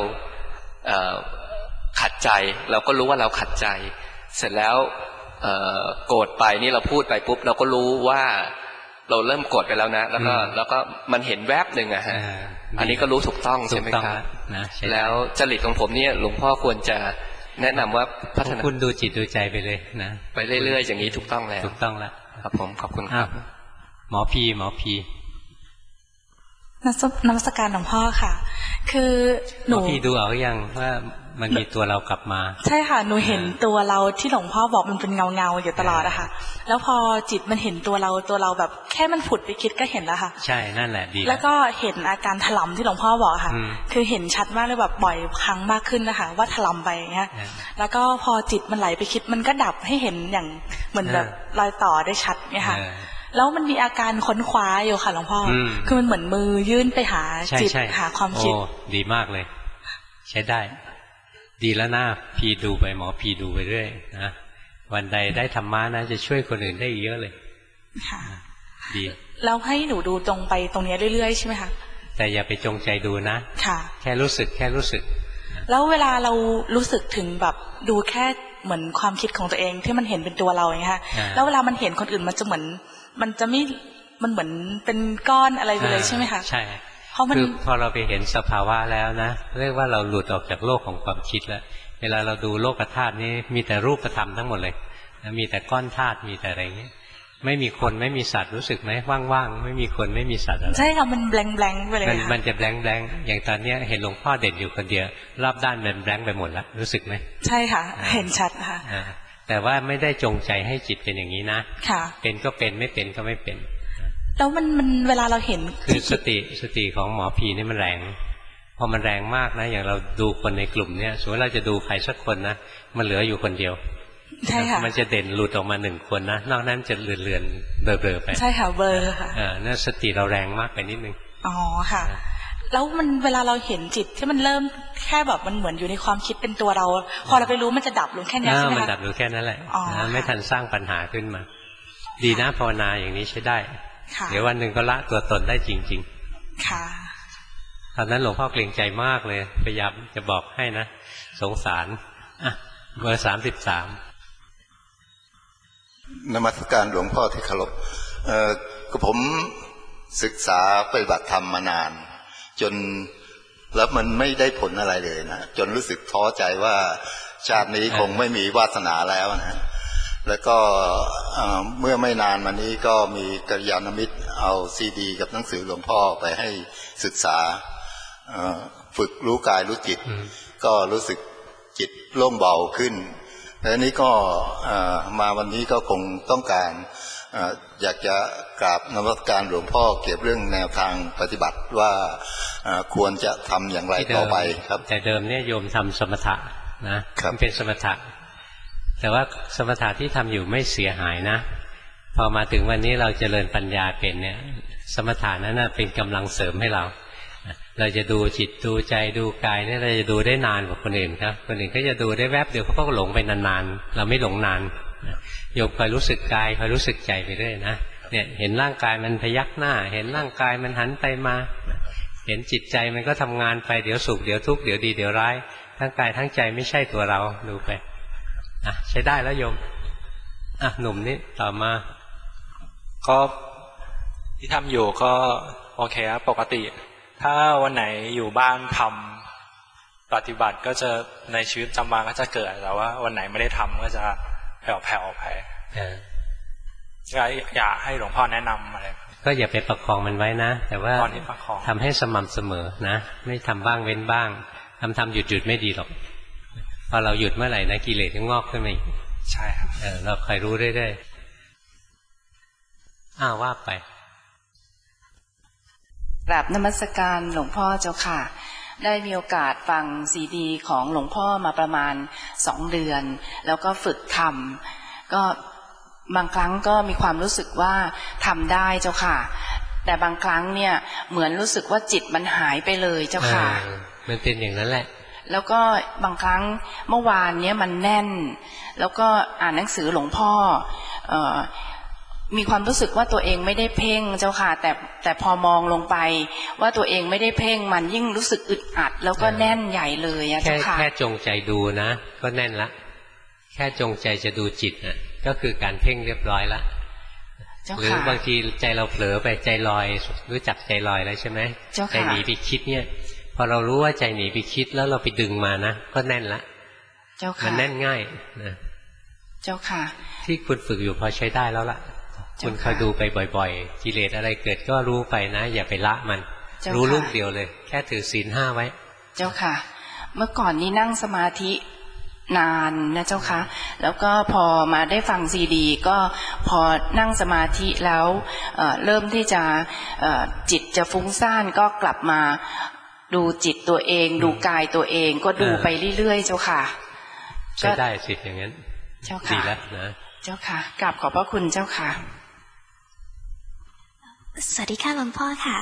ขัดใจเราก็รู้ว่าเราขัดใจเสร็จแล้วโกรธไปนี่เราพูดไปปุ๊บเราก็รู้ว่าเราเริ่มโกรธไปแล้วนะแล้วก็มันเห็นแวบหนึ่งอะฮะอันนี้ก็รู้ถูกต้องใช่ไหมครับแล้วจริตของผมเนี่ยหลวงพ่อควรจะแนะนำว่าพัฒนาคุณดูจิตดูใจไปเลยนะไปเรื่อยๆอย่างนี้ถูกต้องแล้วถูกต้องแล้วครับผมขอบคุณครับหมอพีนมัสการหลวงพ่อค่ะคือหนูพี่ดูเอาอย่างว่ามันมีตัวเรากลับมาใช่ค่ะหนูเห็นตัวเราที่หลวงพ่อบอกมันเป็นเงาอยู่ตลอดอะค่ะแล้วพอจิตมันเห็นตัวเราแบบแค่มันผุดไปคิดก็เห็นแล้วค่ะใช่นั่นแหละดีแล้วก็เห็นอาการถลำที่หลวงพ่อบอกค่ะคือเห็นชัดมากเลยแบบบ่อยครั้งมากขึ้นนะคะว่าถลำไปอย่างเงี้ยแล้วก็พอจิตมันไหลไปคิดมันก็ดับให้เห็นอย่างเหมือนแบบรอยต่อได้ชัดเนี่ยค่ะแล้วมันมีอาการค้นคว้าอยู่ค่ะหลวงพ่อคือมันเหมือนมือยื่นไปหาจิตหาความคิดดีมากเลยใช้ได้ดีแล้วนะพีดูไปหมอพีดูไปเรื่อยนะวันใดได้ธรรมะนะจะช่วยคนอื่นได้เยอะเลยค่ะดีแล้วให้หนูดูตรงไปตรงนี้เรื่อยๆใช่ไหมคะแต่อย่าไปจงใจดูนะค่ะแค่รู้สึกแล้วเวลาเรารู้สึกถึงแบบดูแค่เหมือนความคิดของตัวเองที่มันเห็นเป็นตัวเราอย่างเงี้ยแล้วเวลามันเห็นคนอื่นมันจะเหมือนมันจะไม่มันเหมือนเป็นก้อนอะไรไปเลยใช่ไหมคะใช่คือพอเราไปเห็นสภาวะแล้วนะเรียกว่าเราหลุดออกจากโลกของความคิดแล้วเวลาเราดูโลกธาตุนี้มีแต่รูปธรรมทั้งหมดเลยมีแต่ก้อนธาตุมีแต่อะไรเงี้ยไม่มีคนไม่มีสัตว์รู้สึกไหมว่างๆไม่มีคนไม่มีสัตว์อะไรใช่ค่ะมันแบงค์ไปเลยมันจะแบงค์อย่างตอนนี้เห็นหลวงพ่อเด่นอยู่คนเดียวรอบด้านมันแบงค์ไปหมดแล้วรู้สึกไหมใช่ค่ะเห็นชัดค่ะแต่ว่าไม่ได้จงใจให้จิตเป็นอย่างนี้นะค่ะเป็นก็เป็นไม่เป็นก็ไม่เป็นแล้วมันเวลาเราเห็นคือสติของหมอผีนี่มันแรงพอมันแรงมากนะอย่างเราดูคนในกลุ่มเนี่ยสมมติเราจะดูใครสักคนนะมันเหลืออยู่คนเดียวใช่ค่ะมันจะเด่นหลุดออกมาหนึ่งคนนะนอกนั้นจะเลือนเบลอไปใช่ค่ะเบลอค่ะนั่นสติเราแรงมากไปนิดนึงอ๋อค่ะแล้วมันเวลาเราเห็นจิตที่มันเริ่มแค่แบบมันเหมือนอยู่ในความคิดเป็นตัวเราพอเราไปรู้มันจะดับลงแค่นี้ใช่ไหมคะมันดับลงแค่นั้นแหละไม่ทันสร้างปัญหาขึ้นมาดีนะภาวนาอย่างนี้ใช้ได้เดี๋ยววันหนึ่งก็ละตัวตนได้จริงๆค่ะตอนนั้นหลวงพ่อเกรงใจมากเลยพยายามจะบอกให้นะสงสารเบอร์33 นมัสการหลวงพ่อที่เคารพก็ผมศึกษาปฏิบัติธรรมมานานจนแล้วมันไม่ได้ผลอะไรเลยนะจนรู้สึกท้อใจว่าชาตินี้คงไม่มีวาสนาแล้วนะแล้วก็เมื่อไม่นานมานี้ก็มีกัลยาณมิตรเอาซีดีกับหนังสือหลวงพ่อไปให้ศึกษาฝึกรู้กายรู้จิตก็รู้สึกจิตโล่งเบาขึ้นแล้วนี้ก็มาวันนี้ก็คงต้องการอยากจะกราบนมัสการหลวงพ่อเกี่ยวเรื่องแนวทางปฏิบัติว่าควรจะทำอย่างไรต่อไปครับแต่เดิมเนี่ยโยมทำสมถะนะเป็นสมถะแต่ว่าสมถะที่ทำอยู่ไม่เสียหายนะพอมาถึงวันนี้เราเจริญปัญญาเป็นเนี่ยสมถะนั้นเป็นกำลังเสริมให้เราจะดูจิตดูใจดูกายเนี่ยเราจะดูได้นานกว่าคนอื่นครับคนอื่นเขาจะดูได้แวบเดียวเขาก็หลงไปนานๆเราไม่หลงนานโยมคอยรู้สึกกายคอยรู้สึกใจไปเรื่อยนะเนี่ยเห็นร่างกายมันพยักหน้าเห็นร่างกายมันหันไปมาเห็นจิตใจมันก็ทำงานไปเดี๋ยวสุขเดี๋ยวทุกข์เดี๋ยวดีเดี๋ยวร้ายทั้งกายทั้งใจไม่ใช่ตัวเราดูไปใช้ได้แล้วโยมหนุ่มนี่ต่อมาก็ที่ทำอยู่ก็โอเคครับปกติถ้าวันไหนอยู่บ้านทำปฏิบัติก็จะในชีวิตประจำวันก็จะเกิดแต่ว่าวันไหนไม่ได้ทำก็จะแผ่วไปอยากให้หลวงพ่อแนะนำอะไรก็อย่าไปประคองมันไว้นะแต่ว่าทำให้สม่ำเสมอนะไม่ทำบ้างเว้นบ้างทำหยุดไม่ดีหรอกพอเราหยุดเมื่อไหร่นะกิเลสก็งอกขึ้นมาอีกใช่ครับเราคอยรู้เรื่อยๆว่าไปกราบนมัสการหลวงพ่อเจ้าค่ะได้มีโอกาสฟังซีดีของหลวงพ่อมาประมาณ2 เดือนแล้วก็ฝึกทำก็บางครั้งก็มีความรู้สึกว่าทำได้เจ้าค่ะแต่บางครั้งเนี่ยเหมือนรู้สึกว่าจิตมันหายไปเลยเจ้าค่ะมันเป็นอย่างนั้นแหละแล้วก็บางครั้งเมื่อวานเนี้ยมันแน่นแล้วก็อ่านหนังสือหลวงพ่อมีความรู้สึกว่าตัวเองไม่ได้เพ่งเจ้าค่ะแต่พอมองลงไปว่าตัวเองไม่ได้เพ่งมันยิ่งรู้สึกอึดอัดแล้วก็แน่นใหญ่เลยเจ้าค่ะแค่จงใจดูนะก็แน่นละแค่จงใจจะดูจิตน่ะก็คือการเพ่งเรียบร้อยละหรือบางทีใจเราเผลอไปใจลอยรู้จักใจลอยแล้วใช่ไหมใจหนีไปคิดเนี่ยพอเรารู้ว่าใจหนีไปคิดแล้วเราไปดึงมานะก็แน่นละมันแน่นง่ายนะเจ้าค่ะที่คุณฝึกอยู่พอใช้ได้แล้วล่ะคุณคอยดูไปบ่อยๆกิเลสอะไรเกิดก็รู้ไปนะอย่าไปละมันรู้ลูกเดียวเลยแค่ถือศีล 5ไว้เจ้าค่ะเมื่อก่อนนี้นั่งสมาธินานนะเจ้าค่ะแล้วก็พอมาได้ฟังซีดีก็พอนั่งสมาธิแล้วเริ่มที่จะจิตจะฟุ้งซ่านก็กลับมาดูจิตตัวเองดูกายตัวเองก็ดูไปเรื่อยๆเจ้าค่ะใช้ได้สิอย่างนั้นเจ้าค่ะดีแล้วนะเจ้าค่ะกราบขอบพระคุณเจ้าค่ะสวัสดีค่ะหลวงพ่อค่ะ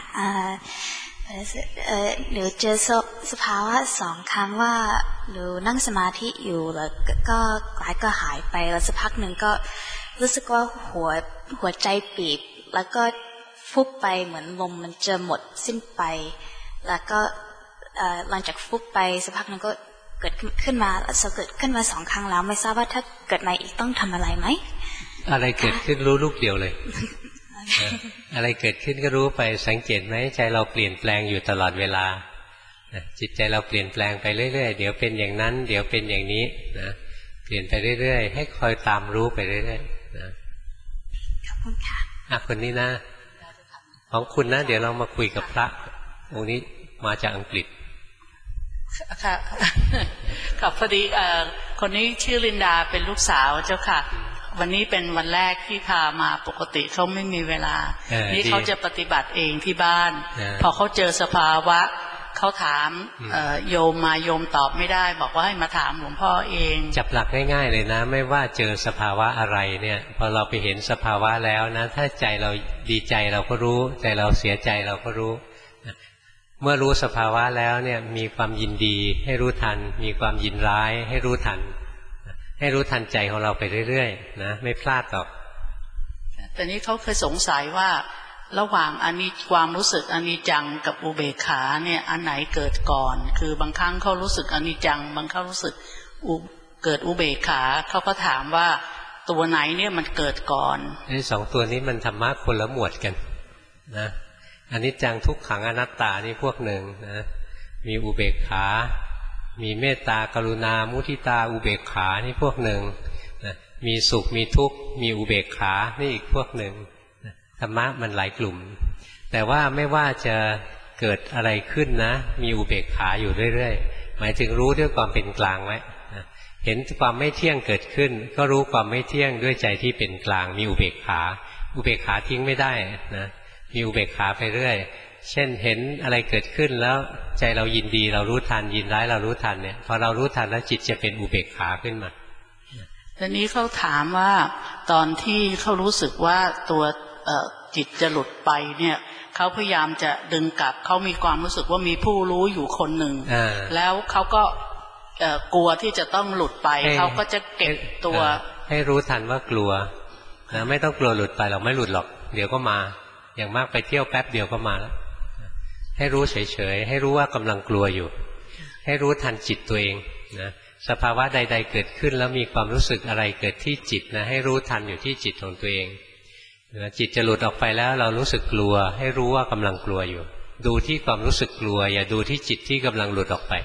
หนูเจอสภาวะ2 ครั้งว่าหนูนั่งสมาธิอยู่แล้วก็กายก็หายไปแล้วสักพักหนึ่งก็รู้สึกว่าหัวใจปีบแล้วก็ฟุบไปเหมือนลมมันจะหมดสิ้นไปแล้วก็หลังจากฟุบไปสักพักหนึ่งก็เกิดขึ้นมา2 ครั้งแล้วไม่ทราบว่าถ้าเกิดมาอีกต้องทำอะไรไหมอะไรเกิดขึ้นรู้ลูกเดียวเลยอะไรเกิดขึ้นก็รู้ไปสังเกตไหมใจเราเปลี่ยนแปลงอยู่ตลอดเวลาจิตใจเราเปลี่ยนแปลงไปเรื่อยๆเดี๋ยวเป็นอย่างนั้นเดี๋ยวเป็นอย่างนี้นะเปลี่ยนไปเรื่อยๆให้คอยตามรู้ไปเรื่อยๆนะขอบคุณค่ะคนนี้นะของคุณนะเดี๋ยวเรามาคุยกับพระองค์นี้มาจากอังกฤษค่ะครับพอดีคนนี้ชื่อลินดาเป็นลูกสาวเจ้าค่ะวันนี้เป็นวันแรกที่พามาปกติเขาไม่มีเวลานี่เขาจะปฏิบัติเองที่บ้านพอเขาเจอสภาวะเขาถามโยมมาโยมตอบไม่ได้บอกว่าให้มาถามหลวงพ่อเองจับหลักง่ายๆเลยนะไม่ว่าเจอสภาวะอะไรเนี่ยพอเราไปเห็นสภาวะแล้วนะถ้าใจเราดีใจเราก็รู้ใจเราเสียใจเราก็รู้เมื่อรู้สภาวะแล้วเนี่ยมีความยินดีให้รู้ทันมีความยินร้ายให้รู้ทันให้รู้ทันใจของเราไปเรื่อยๆนะไม่พลาดหรอกแต่นี้เขาเคยสงสัยว่าระหว่างความรู้สึกอนิจจังกับอุเบกขาเนี่ยอันไหนเกิดก่อนคือบางครั้งเขารู้สึกอนิจจังบางครั้งรู้สึกเกิดอุเบกขาเขาก็ถามว่าตัวไหนเนี่ยมันเกิดก่อนไอ้2 ตัวนี้มันธรรมะคนละหมวดกันนะอนิจจังทุกขังอนัตตานี่พวกหนึ่งนะมีอุเบกขามีเมตตากรุณามุทิตาอุเบกขานี่พวกหนึ่งนะมีสุขมีทุกข์มีอุเบกขานี่อีกพวกหนึ่งนะธรรมะมันหลายกลุ่มแต่ว่าไม่ว่าจะเกิดอะไรขึ้นนะมีอุเบกขาอยู่เรื่อยๆหมายถึงรู้ด้วยความเป็นกลางไว้นะเห็นความไม่เที่ยงเกิดขึ้นก็รู้ความไม่เที่ยงด้วยใจที่เป็นกลางมีอุเบกขาอุเบกขาทิ้งไม่ได้นะมีอุเบกขาไปเรื่อยเช่นเห็นอะไรเกิดขึ้นแล้วใจเรายินดีเรารู้ทันยินร้ายเรารู้ทันเนี่ยพอเรารู้ทันแล้วจิตจะเป็นอุเบกขาขึ้นมาทีนี้เขาถามว่าตอนที่เขารู้สึกว่าตัวจิตจะหลุดไปเนี่ยเขาพยายามจะดึงกลับเขามีความรู้สึกว่ามีผู้รู้อยู่คนหนึ่งแล้วเขาก็กลัวที่จะต้องหลุดไปเขาก็จะเก็บตัวให้รู้ทันว่ากลัวนะไม่ต้องกลัวหลุดไปเราไม่หลุดหรอกเดี๋ยวก็มาอย่างมากไปเที่ยวแป๊บเดียวก็มาแล้วให้รู้เฉยๆให้รู้ว่ากำลังกลัวอยู่ให้รู้ทันจิตตัวเองนะสภาวะใดๆเกิดขึ้นแล้วมีความรู้สึกอะไรเกิดที่จิตนะให้รู้ทันอยู่ที่จิตของตัวเองจิตจะหลุดออกไปแล้วเรารู้สึกกลัวให้รู้ว่ากำลังกลัวอยู่ดูที่ความรู้สึกกลัวอย่าดูที่จิตที่กำลังหลุดออกไป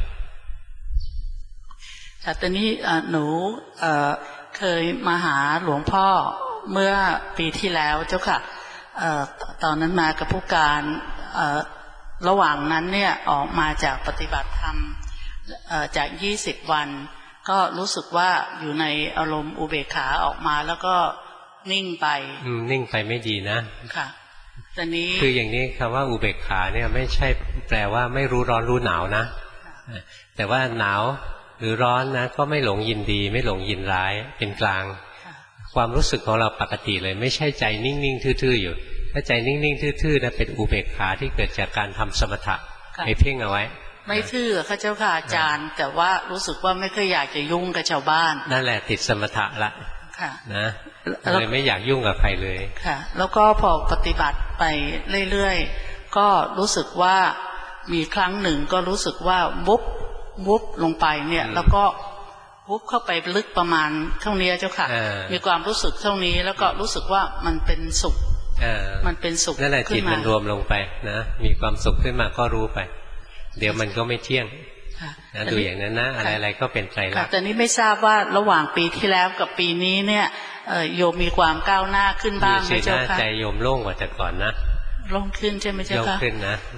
แต่ตอนนี้หนูเคยมาหาหลวงพ่อเมื่อปีที่แล้วเจ้าค่ะตอนนั้นมากับผู้การระหว่างนั้นเนี่ยออกมาจากปฏิบัติธรรมจาก20 วันก็รู้สึกว่าอยู่ในอารมณ์อุเบกขาออกมาแล้วก็นิ่งไปนิ่งไปไม่ดีนะค่ะตอนนี้คืออย่างนี้คำว่าอุเบกขาเนี่ยไม่ใช่แปลว่าไม่รู้ร้อนรู้หนาวนะแต่ว่าหนาวหรือร้อนนะก็ไม่หลงยินดีไม่หลงยินร้ายเป็นกลางความรู้สึกของเราปกติเลยไม่ใช่ใจนิ่งๆทื่อๆอยู่ถ้าใจนิ่งๆทื่อๆนะเป็นอุเบกขาที่เกิดจากการทำสมถะไปเพ่งเอาไว้ไม่ทื่อข้าเจ้าค่ะอาจารย์แต่ว่ารู้สึกว่าไม่เคยอยากจะยุ่งกับชาวบ้านนั่นแหละติดสมถะละนะเลยไม่อยากยุ่งกับใครเลยค่ะแล้วก็พอปฏิบัติไปเรื่อยๆก็รู้สึกว่ามีครั้งหนึ่งก็รู้สึกว่าวุบลงไปเนี่ยแล้วก็วุบเข้าไปลึกประมาณเท่านี้เจ้าค่ะมีความรู้สึกเท่านี้แล้วก็รู้สึกว่ามันเป็นสุขมันเป็นสุขนั่นแหละจิตมันรวมลงไปนะมีความสุขขึ้นมาก็รู้ไปเดี๋ยวมันก็ไม่เที่ยงนะดูอย่างนั้นนะอะไรๆก็เป็นไตรลักษณ์แต่นี้ไม่ทราบว่าระหว่างปีที่แล้วกับปีนี้เนี่ยโยมมีความก้าวหน้าขึ้นบ้างไหมเจ้าค่ะใจโยมโล่งกว่าแต่ก่อนนะโล่งขึ้นใช่ไหมเจ้าค่ะโล่งขึ้นนะ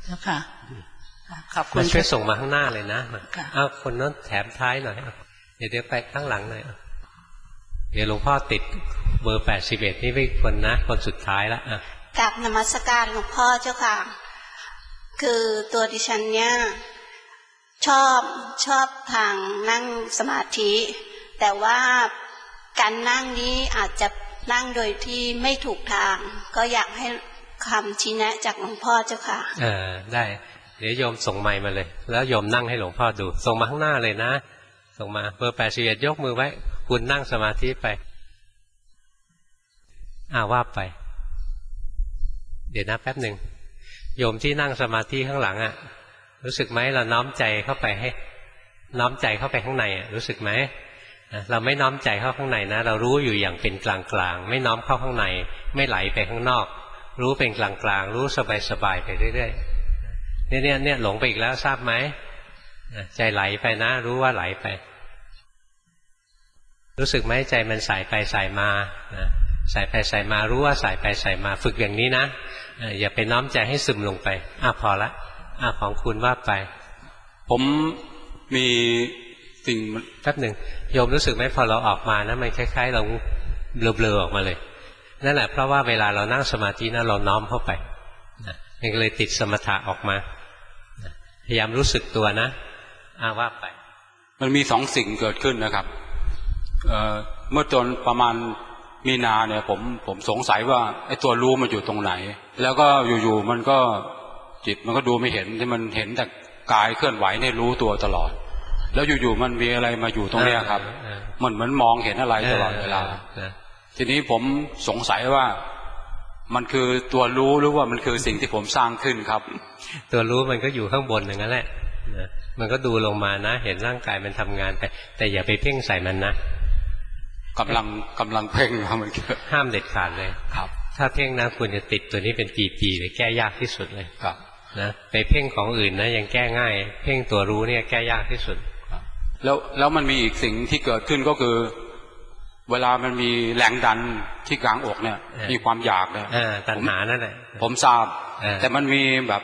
แล้วค่ะขอบคุณมาช่วยส่งมาข้างหน้าเลยนะเอาคนนั้นแถมท้ายหน่อยเดี๋ยวไปข้างหลังหน่อยเดี๋ยวหลวงพ่อติดเบอร์81นี่เป็นคนนะคนสุดท้ายละกราบนมัสการหลวงพ่อเจ้าค่ะคือตัวดิฉันเนี่ยชอบทางนั่งสมาธิแต่ว่าการนั่งนี้อาจจะนั่งโดยที่ไม่ถูกทางก็อยากให้คำชี้แนะจากหลวงพ่อเจ้าค่ะได้เดี๋ยวโยมส่งไมค์มาเลยแล้วโยมนั่งให้หลวงพ่อดูส่งมาข้างหน้าเลยนะส่งมาเบอร์81ยกมือไว้คุณนั่งสมาธิไปว่าไปเดี๋ยวนะแป๊บหนึ่งโยมที่นั่งสมาธิข้างหลังรู้สึกไหมเราน้อมใจเข้าไปให้น้อมใจเข้าไปข้างในรู้สึกไหมเราไม่น้อมใจเข้าข้างในนะเรารู้อยู่อย่างเป็นกลางๆไม่น้อมเข้าข้างในไม่ไหลไปข้างนอกรู้เป็นกลางๆรู้สบายๆไปเรื่อยๆเนี่ยหลงไปอีกแล้วทราบไหมใจไหลไปนะรู้ว่าไหลไปรู้สึกไหมใจมันสายไปสายมาสายไปสายมารู้ว่าสายไปสายมาฝึกอย่างนี้นะอย่าไปน้อมใจให้ซึมลงไปพอละของคุณว่าไปผมมีสิ่งแป๊บหนึ่งโยมรู้สึกไหมพอเราออกมานะมันคล้ายๆเราเบลอๆออกมาเลยนั่นแหละเพราะว่าเวลาเรานั่งสมาธินะเราน้อมเข้าไปมันก็เลยติดสมถะออกมาพยายามรู้สึกตัวนะว่าไปมันมี2 สิ่งเกิดขึ้นนะครับเมื่อจนประมาณมีนาเนี่ยผมสงสัยว่าไอ้ตัวรู้มันอยู่ตรงไหนแล้วก็อยู่ๆมันก็จิตมันก็ดูไม่เห็นที่มันเห็นแต่กายเคลื่อนไหวเนี่ยรู้ตัวตลอดแล้วอยู่ๆมันมีอะไรมาอยู่ตรงนี้ครับมันเหมือนมองเห็นอะไรตลอดเวลาทีนี้ผมสงสัยว่ามันคือตัวรู้หรือว่ามันคือสิ่งที่ผมสร้างขึ้นครับตัวรู้มันก็อยู่ข้างบนอย่างนั้นแหละมันก็ดูลงมานะเห็นร่างกายมันทำงานไปแต่อย่าไปเพ่งใส่มันนะกำลังเพ่งมันห้ามเด็ดขาดเลยครับถ้าเพ่งนะคุณจะติดตัวนี้เป็นปีๆเลยแก้ยากที่สุดเลยครับนะไปเพ่งของอื่นนะยังแก้ง่ายเพ่งตัวรู้เนี่ยแก้ยากที่สุดแล้วมันมีอีกสิ่งที่เกิดขึ้นก็คือเวลามันมีแรงดันที่กลางอกเนี่ยมีความอยากเนี่ยตัณหานั่นแหละผมทราบแต่มันมีแบบ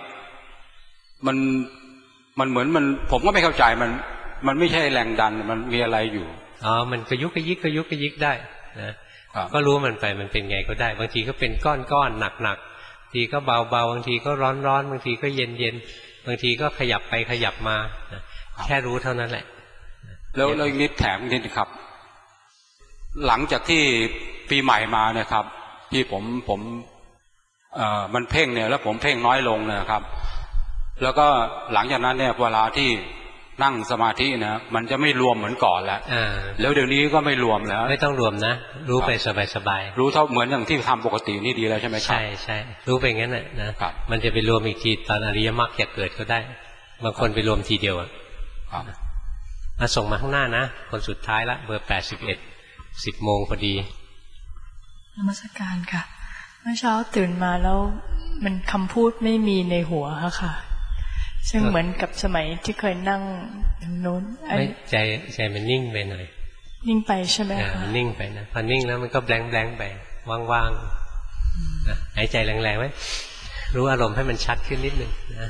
มันเหมือนผมก็ไม่เข้าใจมันไม่ใช่แรงดันมันมีอะไรอยู่มันกระยุกกระยิกได้นะก็รู้มันไปมันเป็นไงก็ได้บางทีก็เป็นก้อนหนักๆทีก็เบาบางทีก็ร้อนบางทีก็เย็นบางทีก็ขยับไปขยับมาแค่รู้เท่านั้นแหละแล้วอีกนิดแถมนิดครับหลังจากที่ปีใหม่มาเนี่ยครับที่ผมมันเพ่งเนี่ยแล้วผมเพ่งน้อยลงนะครับแล้วก็หลังจากนั้นเนี่ยเวลาที่นั่งสมาธินะมันจะไม่รวมเหมือนก่อนแล้วเดี๋ยวนี้ก็ไม่รวมแล้วไม่ต้องรวมนะรู้ไปสบายรู้เท่าเหมือนอย่างที่ทำปกตินี่ดีแล้วใช่ไหมครับใช่รู้ไปงั้นนะมันจะไปรวมอีกทีตอนอริยมรรคจะเกิดก็ได้บางคนไปรวมทีเดียวมาส่งมาข้างหน้านะคนสุดท้ายละเบอร์81 10 โมงพอดีนมัสการค่ะเมื่อเช้าตื่นมาแล้วมันคำพูดไม่มีในหัวค่ะซึ่งเหมือนกับสมัยที่เคยนั่งตรงโน้นใจมันนิ่งไปหน่อยนิ่งไปใช่ไหมคะนิ่งไปนะพอนิ่งแล้วมันก็แบงไปว่างๆหายใจแรงๆไว้รู้อารมณ์ให้มันชัดขึ้นนิดนึงนะ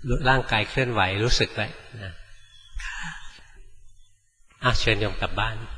ร่างกายเคลื่อนไหวรู้สึกไว้นะเชิญโยมกลับบ้าน